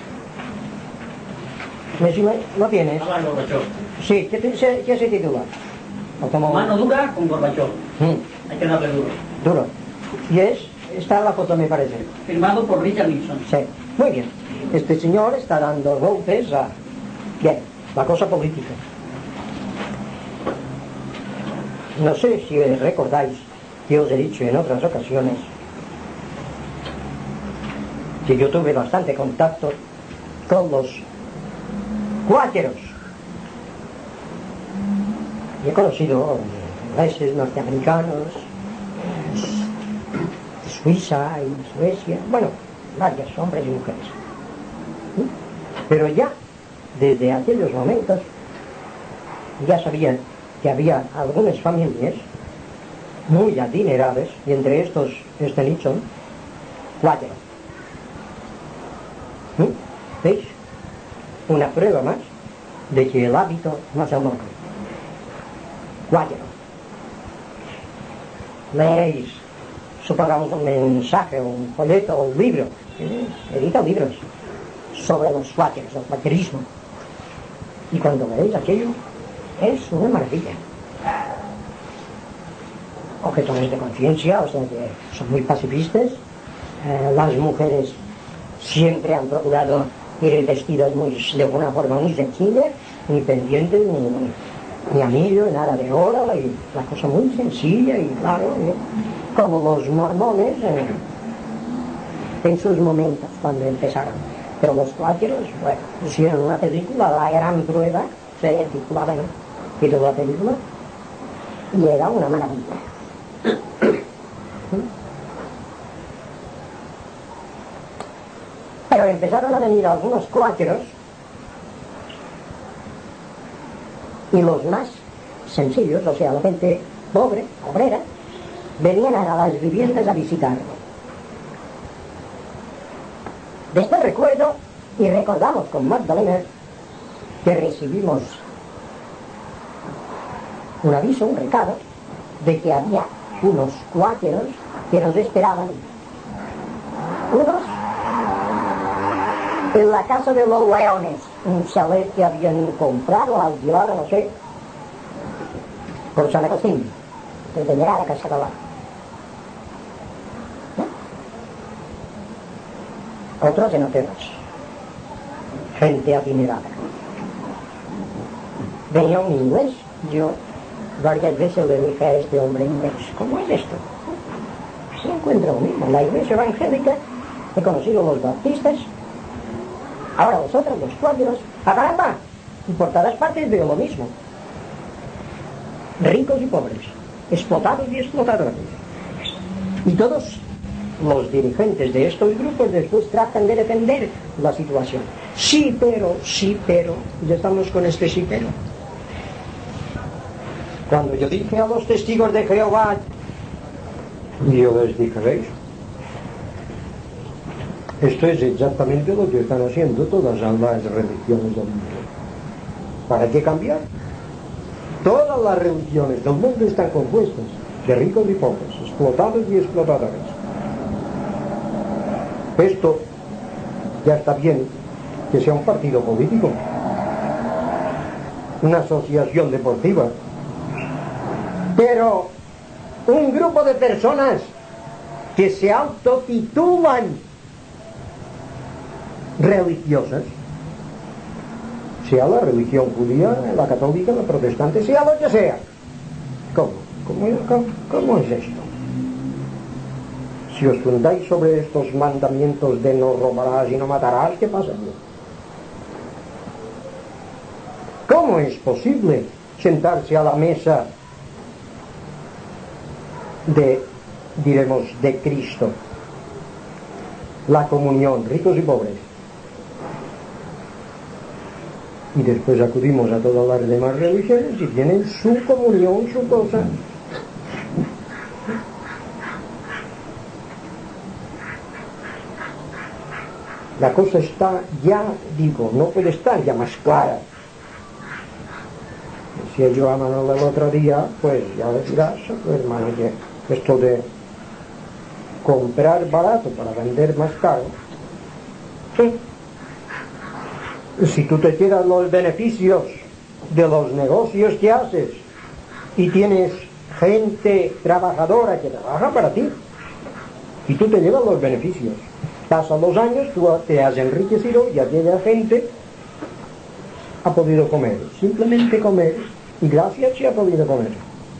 ¿Lo tienes? Habla Gorbachov. Sí, ¿qué se titula? Mano dura con Gorbachov. Hay que darle duro. Duro. Y está en la foto, me parece. Firmado por Richard Nixon. Sí, muy bien. Este señor está dando golpes a... Bien, la cosa política. No sé si recordáis que os he dicho en otras ocasiones que yo tuve bastante contacto con los cuáqueros. Y he conocido ingleses, norteamericanos, de Suiza y Suecia, bueno, varios hombres y mujeres. Pero ya, desde aquellos momentos, ya sabían que había algunas familias muy adineradas, y entre estos, este Nixon, cuáquero. ¿Veis? Una prueba más de que el hábito no es el nombre. Cuáquero. Leéis, supongamos un mensaje, un folleto, un libro, edita libros sobre los cuáqueros, el cuáquerismo. Y cuando leéis aquello, es una maravilla. Objetores de conciencia, o sea que son muy pacifistas. Las mujeres siempre han procurado ir vestidas de una forma muy sencilla, ni pendientes, ni anillo, nada de oro, y la cosa muy sencilla y claro, como los mormones en sus momentos cuando empezaron. Pero los cuáqueros, bueno, hicieron una película, La Gran Prueba, se titulaba, ¿no? Título de la película, y era una maravilla. Pero empezaron a venir algunos cuáqueros y los más sencillos, o sea, la gente pobre, obrera, venían a las viviendas a visitarlo. Después recuerdo y recordamos con Magdalena que recibimos un aviso, un recado, de que había unos cuáqueros que nos esperaban. Unos en la casa de los Leones, un chalet que habían comprado, alquilado, no sé, por San Agustín, desde llegar a casa de la... Otros en hoteles, gente adinerada. Venía un inglés, yo varias veces le dije a este hombre inglés, ¿cómo es esto? Se encuentra lo mismo, la iglesia evangélica, he conocido los bautistas, ahora vosotros, los cuáqueros, ¡a caramba! Y por todas partes veo lo mismo. Ricos y pobres, explotados y explotadores. Y todos los dirigentes de estos grupos después tratan de defender la situación. Sí, pero, ya estamos con este sí, pero. Cuando yo dije a los testigos de Jehová, yo les dije, ¿veis? Esto es exactamente lo que están haciendo todas las religiones del mundo. ¿Para qué cambiar? Todas las religiones del mundo están compuestas de ricos y pobres, explotados y explotadores. Esto ya está bien que sea un partido político, una asociación deportiva, pero un grupo de personas que se autotitulan religiosas, sea la religión judía, la católica, la protestante, sea lo que sea. ¿Cómo es esto? Si os fundáis sobre estos mandamientos de no robarás y no matarás, ¿qué pasa? ¿Cómo es posible sentarse a la mesa de Cristo, la comunión, ricos y pobres, y después acudimos a todas las demás religiones y tienen su comunión, su cosa? La cosa está ya, digo, no puede estar ya más clara. Decía yo a Manuel el otro día, pues ya le dirás, hermano, que esto de comprar barato para vender más caro, ¿sí? Si tú te quedas los beneficios de los negocios que haces y tienes gente trabajadora que trabaja para ti y tú te llevas los beneficios, pasan los años, tú te has enriquecido y aquella gente ha podido comer, simplemente comer, y gracias si ha podido comer.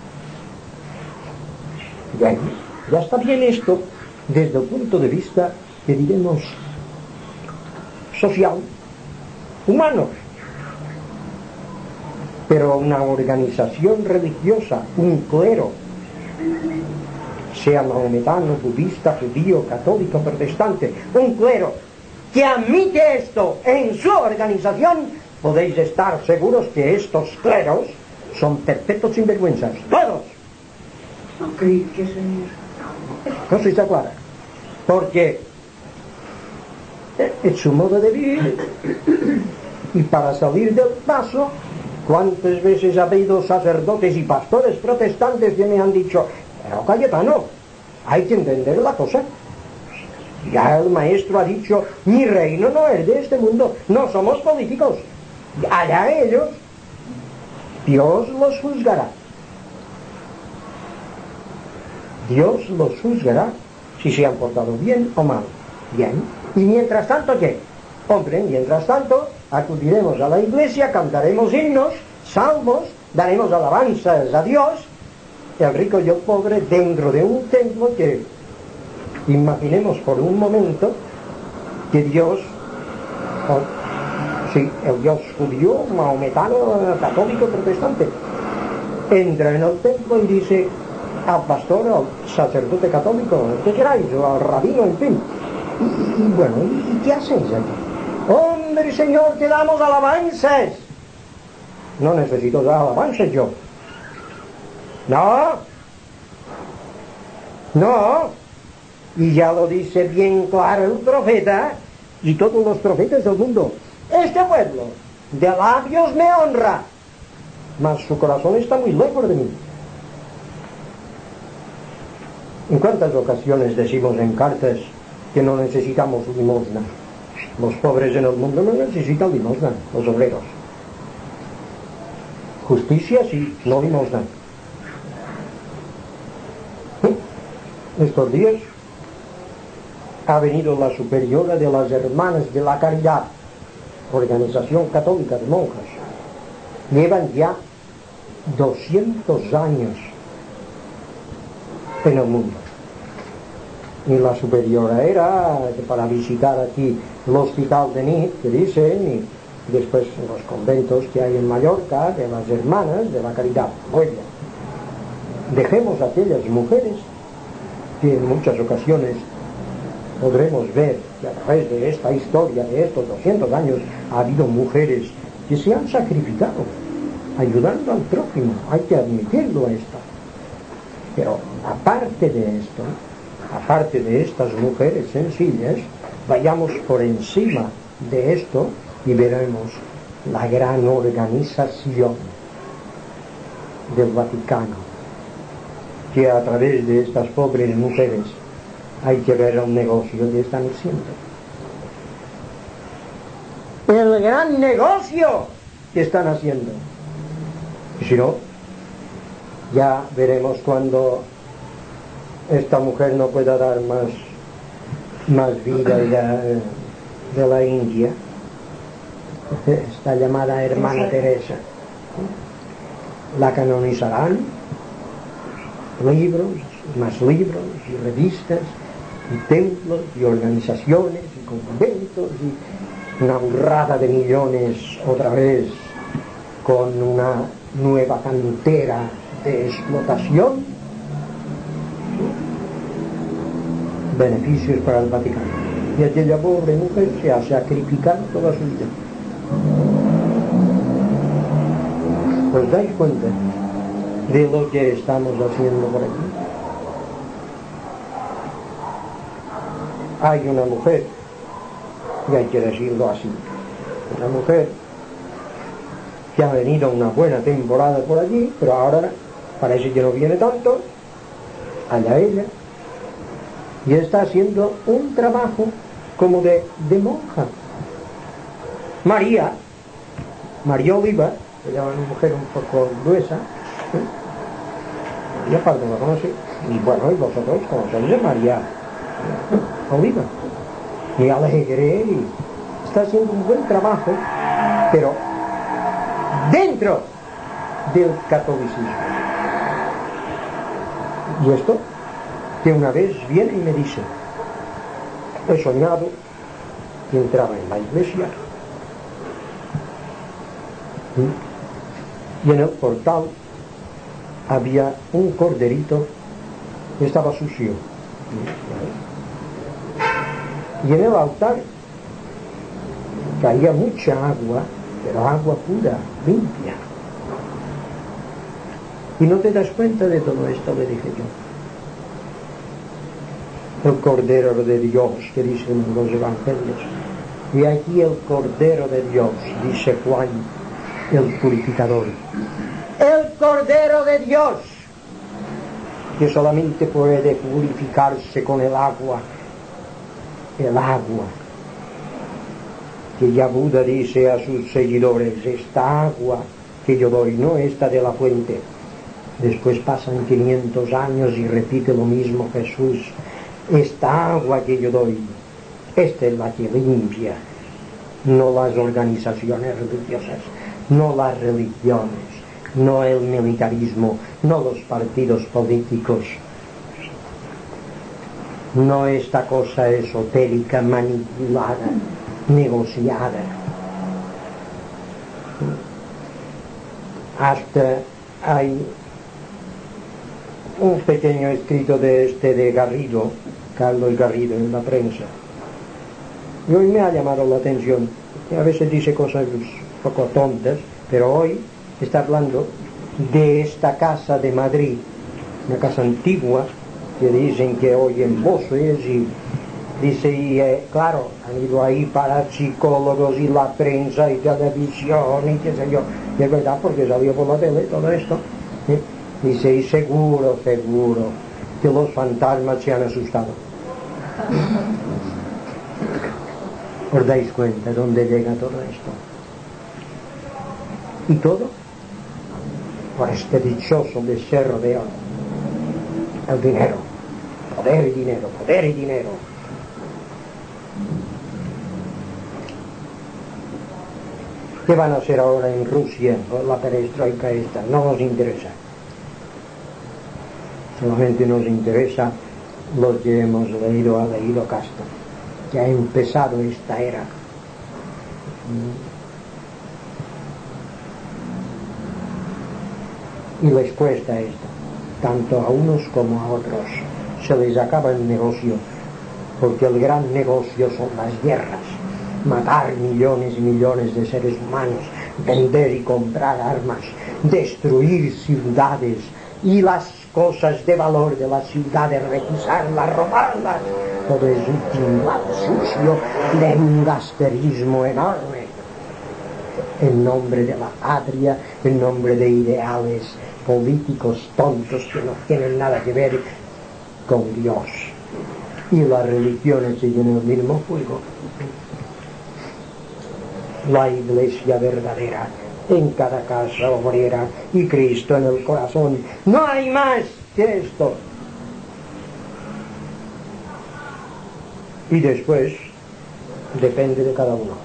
Bien, ya está bien esto desde el punto de vista, que diremos, social, humano. Pero una organización religiosa, un clero, sea mahometano, budista, judío, católico, protestante, un clero que admite esto en su organización, podéis estar seguros que estos cleros son perfectos sinvergüenzas, todos. No se está clara, porque es su modo de vivir, y para salir del paso, ¿cuántas veces ha habido sacerdotes y pastores protestantes que me han dicho: pero Cayetano, hay que entender la cosa? Ya el maestro ha dicho: mi reino no es de este mundo, no somos políticos, allá ellos, Dios los juzgará. Dios los juzgará si se han portado bien o mal. Bien. Y mientras tanto, ¿qué? Hombre, mientras tanto, acudiremos a la iglesia, cantaremos himnos, salmos, daremos alabanzas a Dios, el rico y el pobre, dentro de un templo que, imaginemos por un momento, que Dios, el Dios judío, mahometano, católico, protestante, entra en el templo y dice al pastor, al sacerdote católico, ¿qué queráis? O al rabino, en fin. Y bueno, ¿y qué hacéis aquí? Hombre, Señor, te damos alabanzas. No necesito dar alabanzas yo. No. Y ya lo dice bien claro el profeta y todos los profetas del mundo: este pueblo de labios me honra, mas su corazón está muy lejos de mí. ¿En cuántas ocasiones decimos en cartas que no necesitamos limosna? Los pobres en el mundo no necesitan limosna, los obreros. Justicia sí, no limosna. Estos días ha venido la superiora de las Hermanas de la Caridad, organización católica de monjas. Llevan ya 200 años en el mundo. Y la superiora era para visitar aquí el hospital de Nit, que dicen, y después los conventos que hay en Mallorca de las Hermanas de la Caridad. Oye, dejemos a aquellas mujeres que en muchas ocasiones podremos ver que a través de esta historia de estos 200 años ha habido mujeres que se han sacrificado ayudando al prójimo. Hay que admitirlo esto. Pero aparte de esto, aparte de estas mujeres sencillas, vayamos por encima de esto y veremos la gran organización del Vaticano, que a través de estas pobres mujeres hay que ver el negocio que están haciendo. El gran negocio que están haciendo. Y si no, ya veremos cuando esta mujer no pueda dar más vida de la India, esta llamada hermana Teresa. La canonizarán, libros, más libros y revistas y templos y organizaciones y conventos y una burrada de millones otra vez con una nueva cantera de explotación, beneficios para el Vaticano. Y aquella pobre mujer se ha sacrificado toda su vida. ¿Os dais cuenta de lo que estamos haciendo por aquí? Hay una mujer, y hay que decirlo así, una mujer que ha venido una buena temporada por allí, pero ahora parece que no viene tanto, allá ella, y está haciendo un trabajo como de monja. María Oliva, se llama una mujer un poco gruesa, María Pardo la conoce, y bueno, y vosotros conocéis a María Oliva, y alegre, y está haciendo un buen trabajo, pero dentro del catolicismo. Y esto, que una vez viene y me dice, he soñado que entraba en la iglesia y en el portal había un corderito que estaba sucio, y en el altar caía mucha agua, pero agua pura, limpia. Y no te das cuenta de todo esto, le dije yo. El Cordero de Dios, que dicen los evangelios. Y aquí el Cordero de Dios, dice Juan, el purificador. El Cordero de Dios, que solamente puede purificarse con el agua. El agua. Que ya Buda dice a sus seguidores, esta agua que yo doy, no esta de la fuente. Después pasan 500 años y repite lo mismo Jesús. Esta agua que yo doy, esta es la que limpia, no las organizaciones religiosas, no las religiones, no el militarismo, no los partidos políticos, no esta cosa esotérica, manipulada, negociada. Hasta hay un pequeño escrito de Garrido, Carlos Garrido, en la prensa, y hoy me ha llamado la atención. A veces dice cosas un poco tontas, pero hoy está hablando de esta casa de Madrid, una casa antigua que dicen que hoy en voces, y dice, y claro, han ido ahí para psicólogos y la prensa y televisión y qué sé yo, y es verdad porque salió por la tele todo esto, dice, y seguro que los fantasmas se han asustado. ¿Os dais cuenta dónde llega todo esto? Y todo por este dichoso becerro de oro, el dinero, poder y dinero, poder y dinero. ¿Qué van a hacer ahora en Rusia con la perestroika esta? No nos interesa. Solamente nos interesa lo que hemos leído, ha leído Castro, que ha empezado esta era. Y les cuesta esto, tanto a unos como a otros. Se les acaba el negocio, porque el gran negocio son las guerras, matar millones y millones de seres humanos, vender y comprar armas, destruir ciudades y las cosas de valor de las ciudades, requisarlas, robarlas. Todo es un tinglado sucio de un gasterismo enorme, en nombre de la patria, en nombre de ideales políticos tontos que no tienen nada que ver con Dios. Y las religiones siguen el mismo juego. La iglesia verdadera en cada casa obrera y Cristo en el corazón. No hay más que esto. Y después depende de cada uno.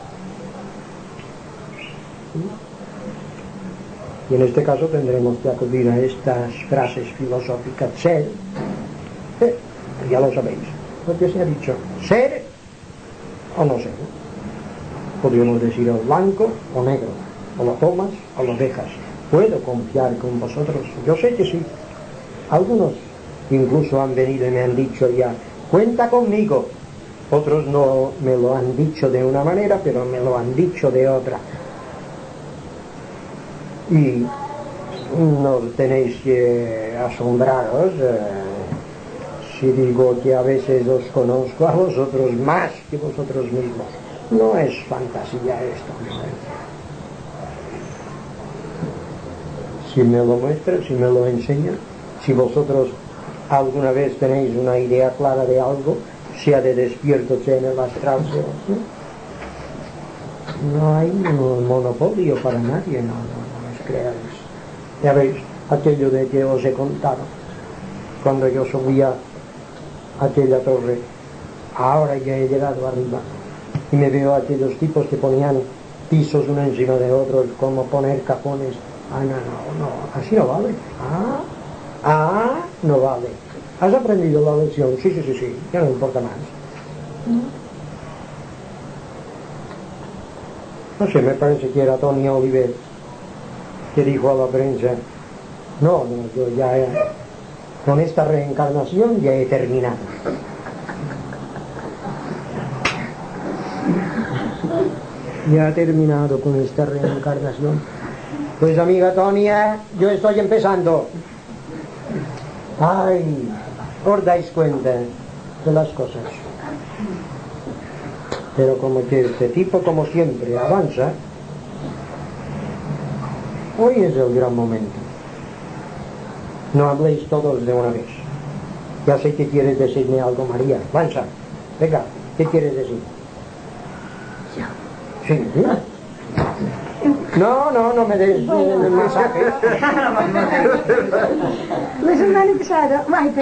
Y en este caso tendremos que acudir a estas frases filosóficas. Ser, ya lo sabéis, lo que se ha dicho, ser o no ser. Podríamos decir o blanco o negro, o lo tomas o lo dejas. ¿Puedo confiar con vosotros? Yo sé que sí. Algunos incluso han venido y me han dicho ya, cuenta conmigo. Otros no me lo han dicho de una manera, pero me lo han dicho de otra. Y no tenéis que asombraros si digo que a veces os conozco a vosotros más que vosotros mismos. No es fantasía esto. Si me lo muestran, si me lo enseñan, si vosotros alguna vez tenéis una idea clara de algo, sea de despierto, sea en el astral, no hay un monopolio para nadie, no os creáis. Ya veis, aquello de que os he contado, cuando yo subía a aquella torre, ahora ya he llegado arriba, y me veo a aquellos tipos que ponían pisos uno encima de otro, como poner cajones. No, así no vale. No vale. ¿Has aprendido la lección? Sí, ya no importa más. No sé, me parece que era Tony Oliver que dijo a la prensa, no, yo ya con esta reencarnación ya he terminado. Ya he terminado con esta reencarnación. Pues amiga Tonia, yo estoy empezando. Ay, os dais cuenta de las cosas. Pero como que este tipo, como siempre, avanza, hoy es el gran momento. No habléis todos de una vez. Ya sé que quieres decirme algo, María. Avanza, venga, ¿qué quieres decir? Sí. No me des el mensaje. La semana pasada,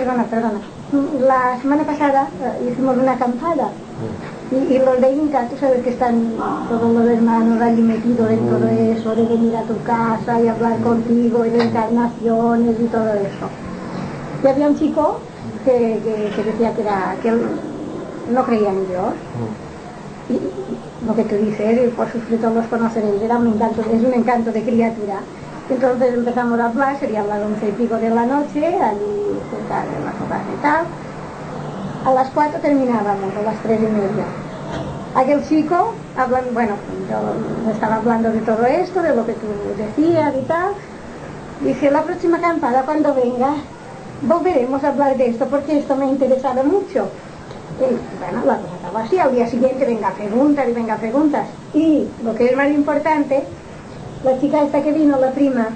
la semana pasada hicimos una acampada y los de Inca, tú sabes que están todos los hermanos allí metidos en todo eso, de venir a tu casa y hablar contigo y de encarnaciones y todo eso. Y había un chico que decía que él no creía en Dios. Y lo que tú dices, por sus frutos los conoceréis, era un encanto, es un encanto de criatura. Entonces empezamos a hablar, sería las 11 y pico de la noche, allí cerca de las horas y tal. A las 4 terminábamos, a las 3:30. Aquel chico, yo estaba hablando de todo esto, de lo que tú decías y tal. Dije, la próxima acampada, cuando venga, volveremos a hablar de esto, porque esto me ha interesado mucho. Y bueno, la cosa estaba así, al día siguiente venga preguntas. Y lo que es más importante, la chica esta que vino, la prima,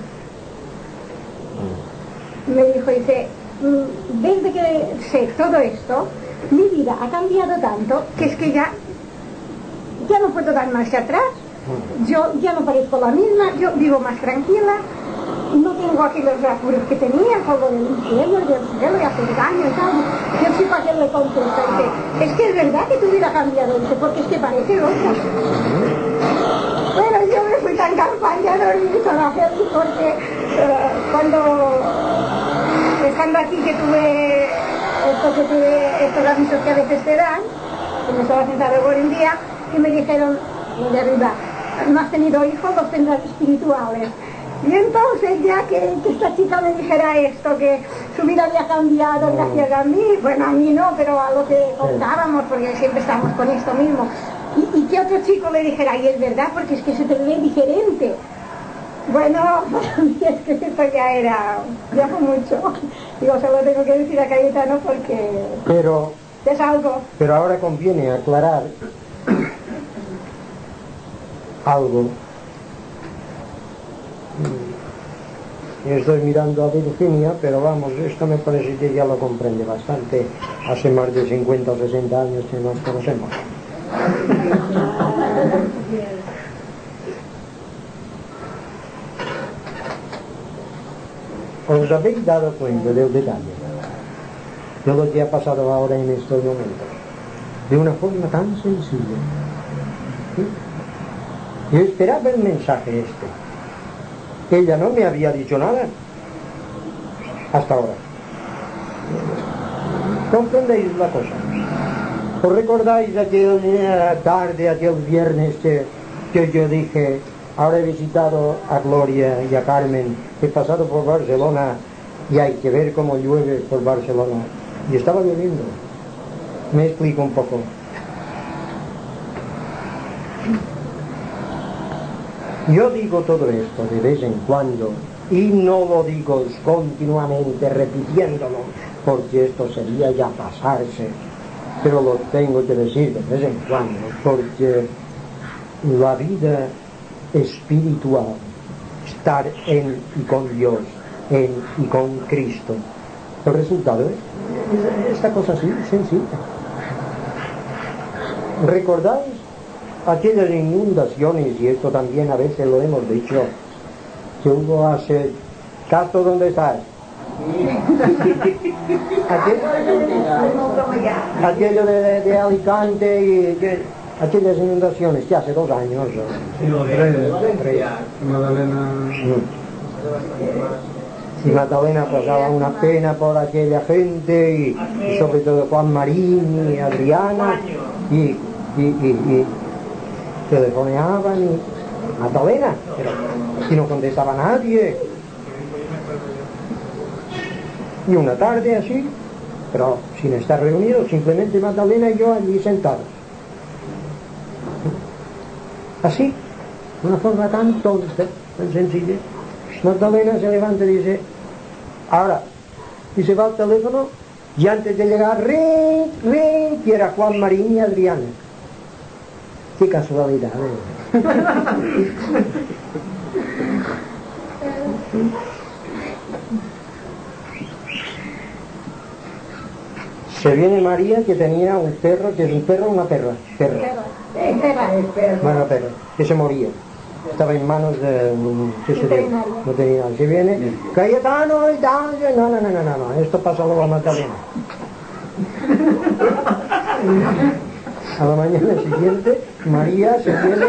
me dijo, dice, desde que sé todo esto, mi vida ha cambiado tanto que es que ya no puedo dar marcha atrás. Yo ya no parezco la misma, yo vivo más tranquila, no tengo aquí los apuros que tenía, con lo del infierno, del cielo y hacer daño y tal. Y el chico aquel le contesta, dice, es que es verdad que tu vida ha cambiado, dice, porque es que parece loca. Bueno, yo me fui tan campaña a dormir con la gente porque estando aquí que tuve estos avisos que a veces te dan, que me estaba sentado por un día, y me dijeron, de arriba, no has tenido hijos, los tendrás espirituales. Y entonces ya que esta chica me dijera esto, que su vida había cambiado gracias a mí, bueno, a mí no, pero a lo que contábamos, porque siempre estamos con esto mismo, y que otro chico le dijera, y es verdad, porque es que se te ve diferente. Bueno, para mí es que esto ya fue mucho. Digo, solo tengo que decir a Cayetano porque es algo. Pero ahora conviene aclarar algo. y estoy mirando a Virginia, pero vamos, esto me parece que ya lo comprende bastante. Hace más de 50 o 60 años que nos conocemos. ¿Os habéis dado cuenta del detalle de lo que ha pasado ahora en estos momentos? De una forma tan sencilla. ¿Sí? Yo esperaba el mensaje este. Ella no me había dicho nada hasta ahora. ¿Comprendéis la cosa? ¿Os recordáis aquella tarde, aquel viernes que yo dije, ahora he visitado a Gloria y a Carmen, he pasado por Barcelona y hay que ver cómo llueve por Barcelona? Y estaba lloviendo. Me explico un poco. Yo digo todo esto de vez en cuando y no lo digo continuamente repitiéndolo, porque esto sería ya pasarse, pero lo tengo que decir de vez en cuando, porque la vida espiritual, estar en y con Dios, en y con Cristo, el resultado es esta cosa así, sencilla. ¿Recordáis aquellas inundaciones, y esto también a veces lo hemos dicho, que hubo hace... ¿Casto dónde estás? Aquello de Alicante y aquellas inundaciones que hace 2 años. Magdalena. Y Magdalena pasaba una pena por aquella gente y sobre todo Juan Marín y Adriana y telefoneaban y Magdalena, pero aquí no contestaba nadie. Y una tarde así, pero sin estar reunidos, simplemente Magdalena y yo allí sentados. Así, de una forma tan tonta, tan sencilla. Magdalena se levanta y dice, ahora, y se va al teléfono, y antes de llegar, ring, que era Juan Marín y Adriana. Qué casualidad, ¿eh? Se viene María, que tenía un perro, que es un perro o una perra. Perra. Bueno, perra, que se moría. Estaba en manos de... ¿qué se dice? No tenía nada. Se viene, Cayetano y tal. No, esto pasa luego a Magdalena. A la mañana siguiente, María se viene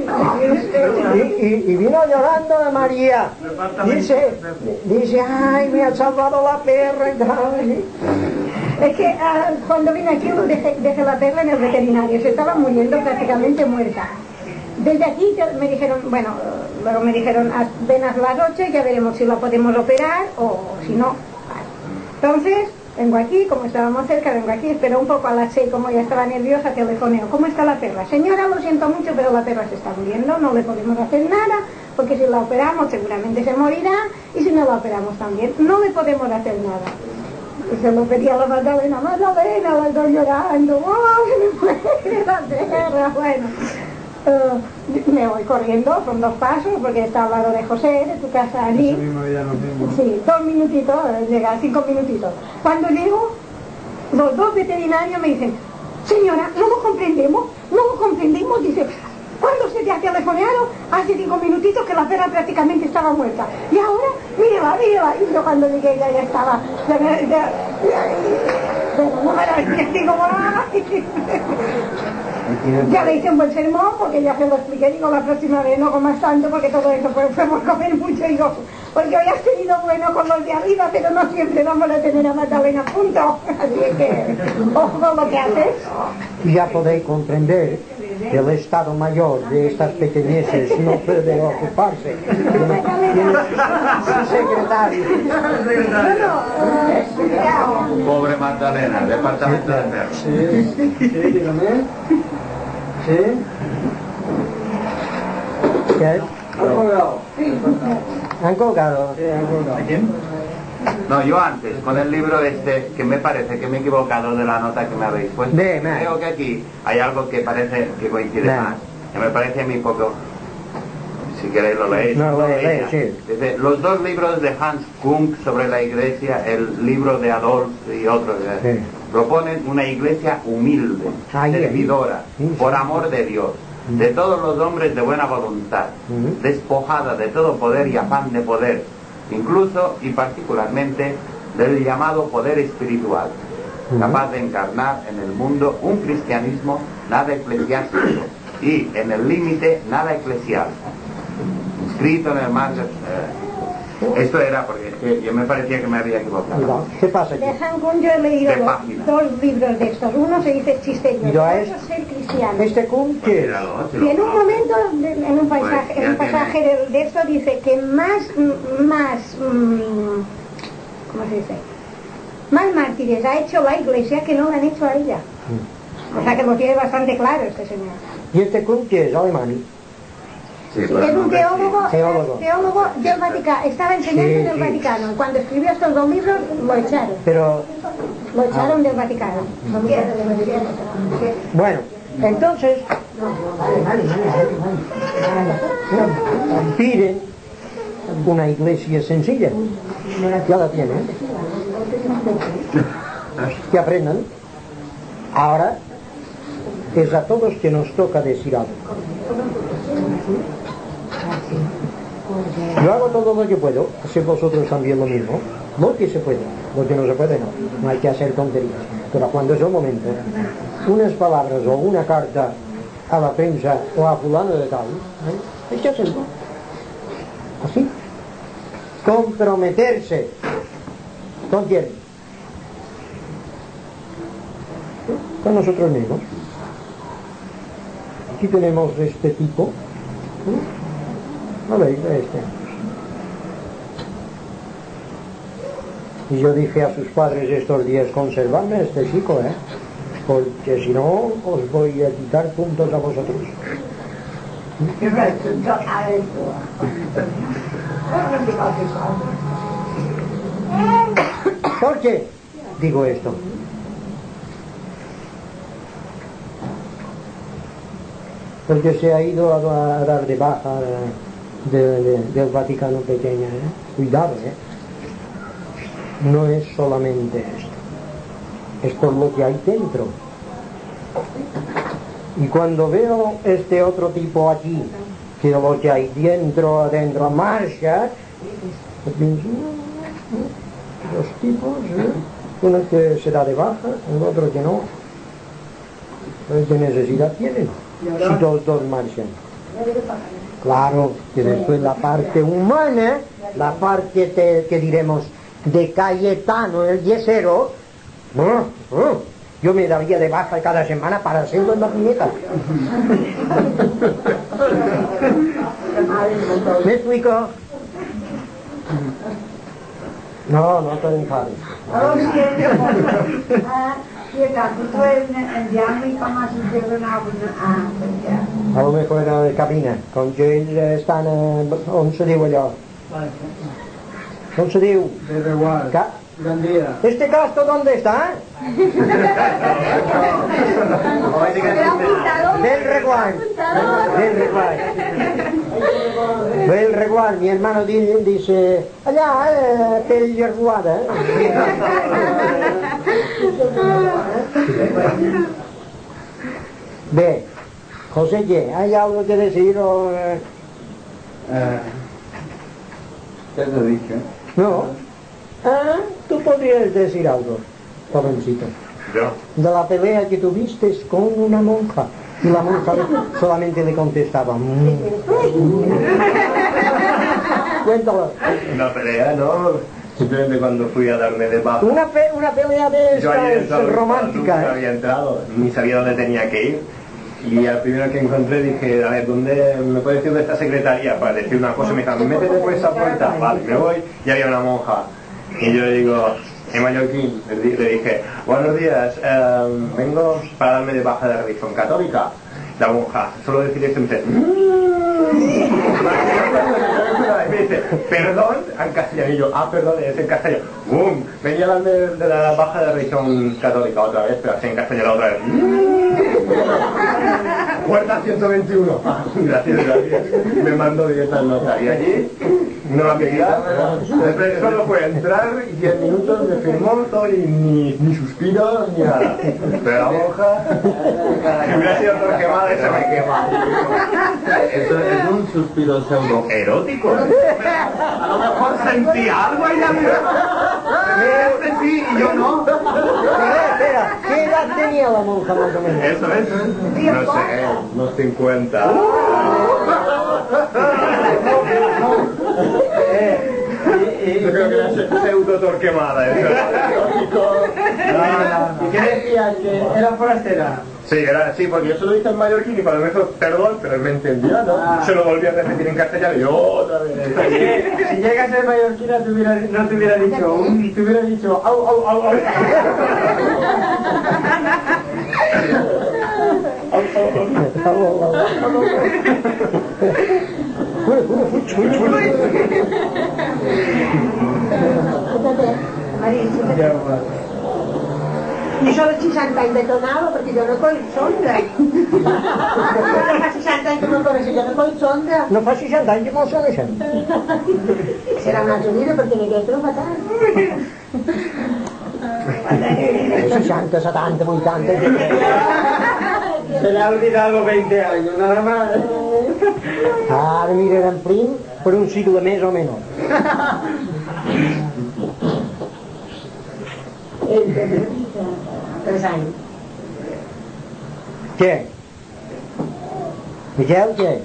y vino llorando de María. Dice, ay, me ha salvado la perra y tal. Es que cuando vine aquí dejé la perra en el veterinario, se estaba muriendo, prácticamente muerta. Desde aquí me dijeron, bueno, luego me dijeron, ven a las 8 y ya veremos si la podemos operar o si no. Entonces, vengo aquí, como estábamos cerca, vengo aquí, espero un poco a las 6, como ya estaba nerviosa, telefoneo. ¿Cómo está la perra? Señora, lo siento mucho, pero la perra se está muriendo, no le podemos hacer nada, porque si la operamos seguramente se morirá, y si no la operamos también, no le podemos hacer nada. Y se lo pedí a la Magdalena, la estoy llorando, ¡ay, me muere la perra! Bueno, me voy corriendo, son 2 pasos, porque está al lado de José, de tu casa allí. Sí, 2 minutitos, llega 5 minutitos. Cuando llego, los 2 veterinarios me dicen, señora, no lo comprendemos, dice, ¿cuándo se te ha telefoneado? Hace 5 minutitos que la perra prácticamente estaba muerta. Y ahora, mírala. Y yo cuando llegué ya estaba... no me lo digo, ya le hice un buen sermón porque ya se lo expliqué, digo, la próxima vez no comas tanto porque todo eso fue por comer mucho, digo, porque hoy has tenido bueno con los de arriba, pero no siempre vamos a tener a Magdalena, punto. Así que, ojo con lo que haces. Ya podéis comprender que el estado mayor de estas pequeñeces no puede ocuparse. Tiene secretario. Pobre Magdalena, departamento de perros. Sí, dígame. ¿Sí? ¿Qué? ¿Han colgado? ¿Han colgado? Sí, han colgado. ¿A quién? No, yo antes, con el libro este, que me parece que me he equivocado de la nota que me habéis puesto. Creo que aquí hay algo que parece que coincide más. Que me parece a mí poco... si queréis lo leéis. No, lee, sí. Dice, los dos libros de Hans Kunk sobre la iglesia, el libro de Adolf y otros, sí, proponen una iglesia humilde, servidora, por amor de Dios, de todos los hombres de buena voluntad, despojada de todo poder y afán de poder, incluso y particularmente del llamado poder espiritual, capaz de encarnar en el mundo un cristianismo nada eclesiástico y en el límite nada eclesial, inscrito en el margen. Esto era porque es que yo me parecía que me había equivocado. ¿Qué pasa aquí? De Han Kung yo he leído dos libros de estos. Uno se dice Chisterio, otro Ser Cristiano. ¿Este Kung qué era? Y en un momento, en un pasaje de esto dice que más ¿cómo se dice? Más mártires ha hecho la iglesia que no lo han hecho a ella. O sea que lo tiene bastante claro este señor. ¿Y este Kung qué es? ¿Alemán? Sí, es un teólogo del Sí. Vaticano, estaba enseñando en el Vaticano. Cuando escribió estos dos libros lo echaron. Lo echaron del Vaticano. Bueno, entonces piden una iglesia sencilla. Ya la tienen. Que aprendan. Ahora es a todos que nos toca decir algo. Yo hago todo lo que puedo, haced vosotros también lo mismo, lo que se puede, lo que no se puede no hay que hacer tonterías, pero cuando es el momento, unas palabras o una carta a la prensa o a fulano de tal, hay que hacerlo, así, comprometerse, ¿con quién? Con nosotros mismos. Aquí tenemos este tipo, ¿no veis? Este. Y yo dije a sus padres estos días, conservadme a este chico, porque si no os voy a quitar puntos a vosotros. ¿Por qué digo esto? Porque se ha ido a dar de baja del Vaticano pequeño, Cuidado, No es solamente esto, es por lo que hay dentro. Y cuando veo este otro tipo aquí, que lo que hay adentro marcha, pienso, los tipos, uno que se da de baja, el otro que no, ¿qué necesidad tienen? Si todos dos marchan. Claro, que después la parte humana, la parte que diremos de Cayetano, el yesero, yo me daría de baja cada semana para hacerlo en la puñeta. ¿Me explico? No te enfades. A lo mejor era de cabina, com que ells estan on se diu allò? Com se diu? De Reguard. Gandía. ¿Este casto dónde está? Del Reguard. Del Reguard, mi hermano dice, allá, del Reguard, Ve, José, ¿qué? ¿Hay algo que decir o...? ¿Qué te dije? No. Tú podrías decir algo, jovencito. ¿Yo? De la pelea que tuviste con una monja. Y la monja solamente le contestaba. Cuéntalo. Una pelea, ¿no? Simplemente cuando fui a darme de baja. Una pelea de estas románticas. Nunca había entrado, ni sabía dónde tenía que ir. Y al primero que encontré dije, a ver, ¿dónde me puedes decir dónde está secretaría? Para decir una cosa, me dijo, métete por esa puerta. Vale, me voy, y había una monja. Y yo le digo, en mallorquín, le dije, buenos días, vengo para darme de baja de religión católica. La monja, solo decir esto, me dice, me dice, perdón, en castellano, y yo, perdón, es en castellano. ¡Bum! Venía a darme de la baja de religión católica otra vez, pero así en castellano otra vez. Puerta 121. Gracias. Me mandó directa al notario. Y allí, no la medida, solo fue entrar y 10 minutos me firmó todo y ni suspiro ni nada. Pero la monja, que hubiera sido Torquemada, se me quema. Eso es un suspiro pseudo ¿Erótico? A lo mejor sentía algo y ya este sí y yo no. Espera, ¿qué edad tenía la monja más o menos? Eso es. No sé, unos 50. Yo creo que era pseudo Torquemada. ¿Y qué decías? ¿Que era forastera? Sí, porque yo se lo dije en mallorquín y para mí fue perdón, pero él me entendía, ¿no? Se lo volví a repetir en castellano y yo otra vez. Si llegas a mallorquina no te hubiera dicho, te hubiera dicho au, au, au, au. I això dels 60 anys de tornada, perquè jo no coll sonda. No fa 60 anys que no coneixo, jo no coll sonda. No fa 60 anys que no se deixen. Serà una altra vida, perquè en aquest no fa tant. 60, 70, 80... Se le ha olvidado 20 años, nada más. Ara mirarem prim per un segle més o menys. Tres anys. Què? Miquel, què?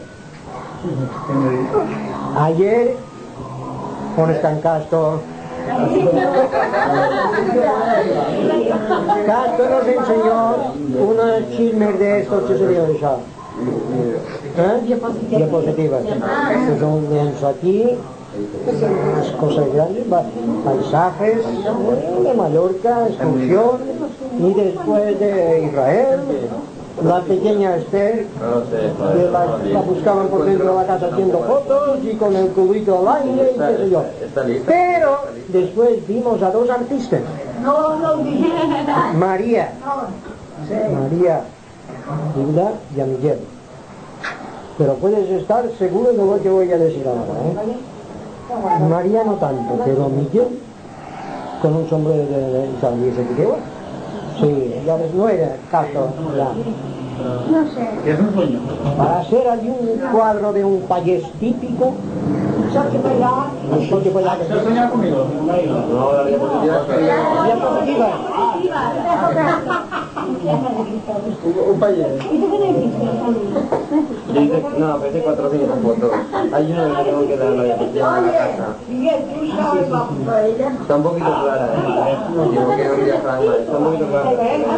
Ayer, on està en Castro? Castro nos enseñó unos chismes de estos que se dio eso. Diapositivas. Esto es un lienzo aquí, unas cosas grandes, paisajes de Mallorca, excursión, y después de Israel, la pequeña Esther, que la buscaban por dentro de la casa haciendo fotos y con el culito al aire y qué sé yo. Pero después vimos a dos artistas. María Hilda y a Miguel. Pero puedes estar seguro de lo que voy a decir ahora, ¿eh? María no tanto, pero Miguel con un sombrero de Isabel, sí, ya ves, no era Castro, ya. No sé. ¿Qué es un sueño? Para hacer allí un cuadro de un payés típico, Això que fa allà... eso que fue la ¿Has soñado conmigo? No, la diapositiva. Un payés. No, parece 4 o 5 fotos. Hay una que tengo que dar la diapositiva en la casa. Miguel, tu sabes la paella? Está un poquito clara, Digo que un diafragma, está un poquito clara.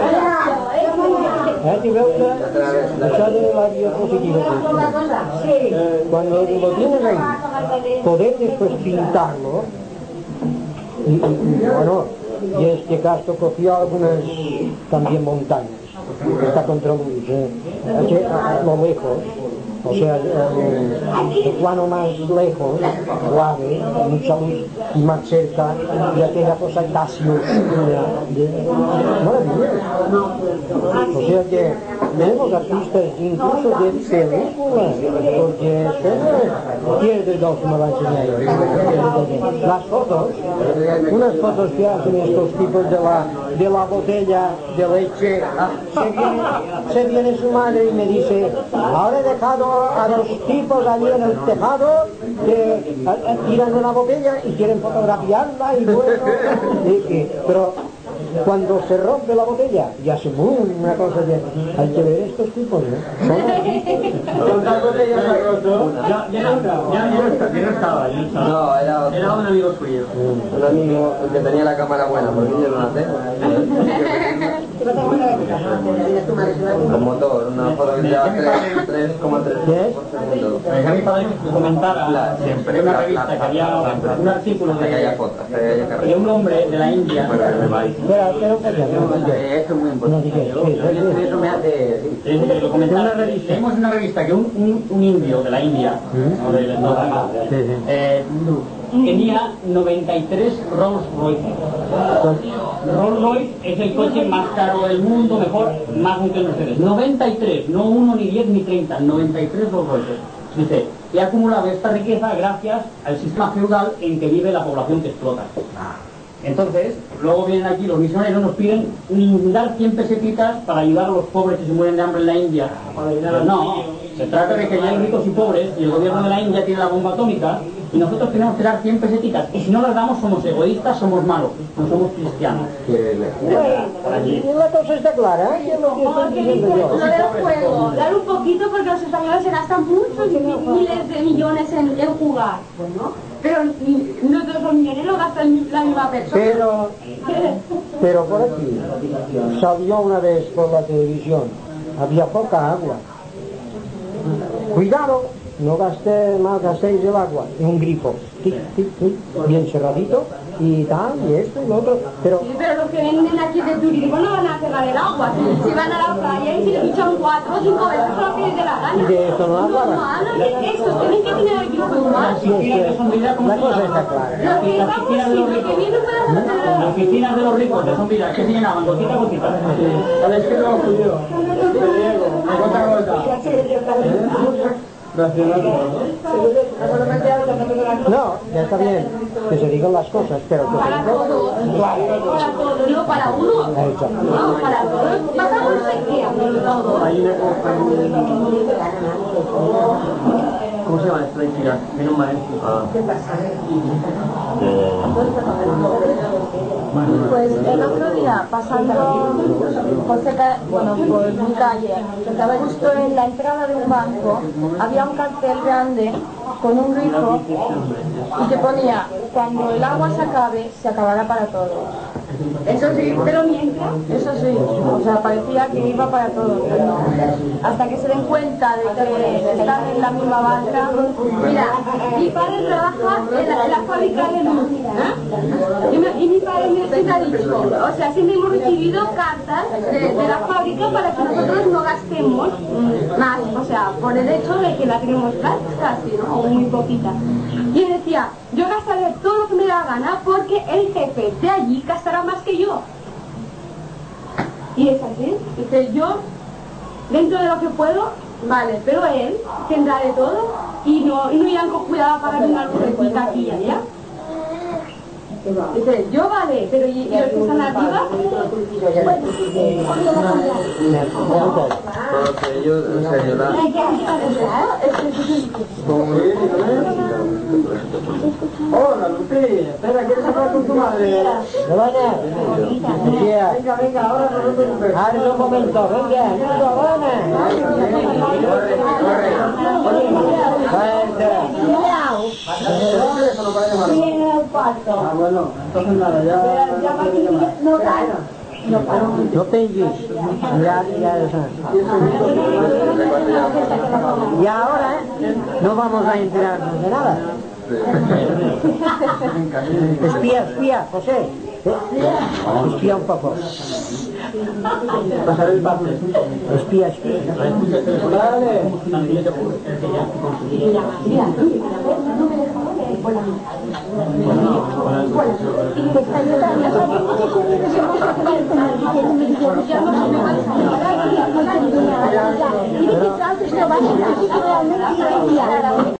Si veus això de la diapositiva, cuando lo tienes ahí, poder después pintarlo, y bueno, y es que Castro cogió algunas también montañas, está contra luz, a lo lejos, o sea, el plano más lejos, suave, mucha luz, y más cerca, y aquella cosa casi oscura, maravillosa. O sea que tenemos artistas incluso de películas, porque pierde dos me va a enseñar. Las fotos, unas fotos que hacen estos tipos de la botella de leche, se viene su madre y me dice, ahora he dejado a los tipos allí en el tejado que tiran una botella y quieren fotografiarla y bueno, pero cuando se rompe la botella y hace boom, una cosa que hay que ver estos tipos, ¿no? ¿Cuántas botellas ha roto? Yo no estaba. No, Era un amigo suyo. un amigo que tenía la cámara buena, porque yo no la tengo. Con motor, una foto que lleva 3,3 por segundo. Me dejé a mi padre que comentara Siempre, una revista que había un artículo que haya fotos, que haya de carrera. un hombre de la India. Bueno, me vais. Espera, Esto es muy importante. Eso me hace... Lo comenté en una revista. Tenemos una revista que un indio de la India, o de tenía 93 Rolls Royce. Rolls Royce es el coche más caro claro del mundo, mejor, más que ustedes. 93, no 1, ni 10, ni 30, 93 los golpes. Dice, he acumulado esta riqueza gracias al sistema feudal en que vive la población que explota. Entonces, luego vienen aquí los misioneros, nos piden dar 100 pesetitas para ayudar a los pobres que se mueren de hambre en la India. No, se trata de que ya hay ricos y pobres, y el gobierno de la India tiene la bomba atómica, y nosotros tenemos que dar 100 pesetitas, y si no las damos somos egoístas, somos malos, no somos cristianos. La cosa está clara, ¿eh? Es lo que estoy diciendo yo. Lo del juego, dar un poquito porque los españoles se gastan muchos miles de millones en jugar. Bueno, pero no todos los millones lo gastan la misma persona. Pero por aquí salió una vez por la televisión, había poca agua. Cuidado, no malgastéis el agua, es un grifo, tic, tic, tic, bien cerradito y tal, y esto y lo otro, pero... Sí, pero los que venden aquí de turismo no van a cerrar el agua, si van a la playa y se le echan 4 o 5 veces lo que les dé la gana. ¿Y de esto no hablaban? No, estos tienen que tener el grifo igual. Sí, es que la cosa está clara. Los que vamos, sí, los que vienen para hacer... Las piscinas de los ricos de Zombida, que se llenaban gotita a gotita. ¿Sabes qué lo judío? Gota a gota. No, ya está bien que se digan las cosas, pero que para todos, claro. para todos, no para uno, no, para todos, pasamos de todos. ¿Cómo se llama esto de inspirar? Viene un maestro. ¿Qué pasa? Pues el otro día, pasando por mi calle, justo en la entrada de un banco, había un cartel grande con un grifo y que ponía, cuando el agua se acabe, se acabará para todos. Eso sí, pero mientras... Eso sí, o sea, parecía que iba para todos, pero hasta que se den cuenta de que están en la misma banca. Mira, mi padre trabaja en la fábrica de luz, ¿eh? Y mi padre me ha dicho, o sea, siempre hemos recibido cartas de la fábrica para que nosotros no gastemos más, o sea, por el hecho de que la tenemos casi, ¿no? O muy poquita. Y él decía, yo gastaré todo lo que me da gana porque el jefe de allí gastará más que yo. Y es así. Dice, yo, dentro de lo que puedo, vale, pero él tendrá de todo y no irán con cuidado a pagar una lucecita aquí y allá. Dice, yo vale, pero ¿y los que están arriba? Porque yo, en serio, Hola, Lucía, espera, ¿quieres hablar con tu madre? Lucía, venga, ahora no te preocupes. Ahora un momento, venga, Ah, bueno, entonces nada, ya no pengues, ya. Y ahora no vamos a enterarnos de nada. Espía, José. Espía un poco. pasar el papel. Espía. Vale. Y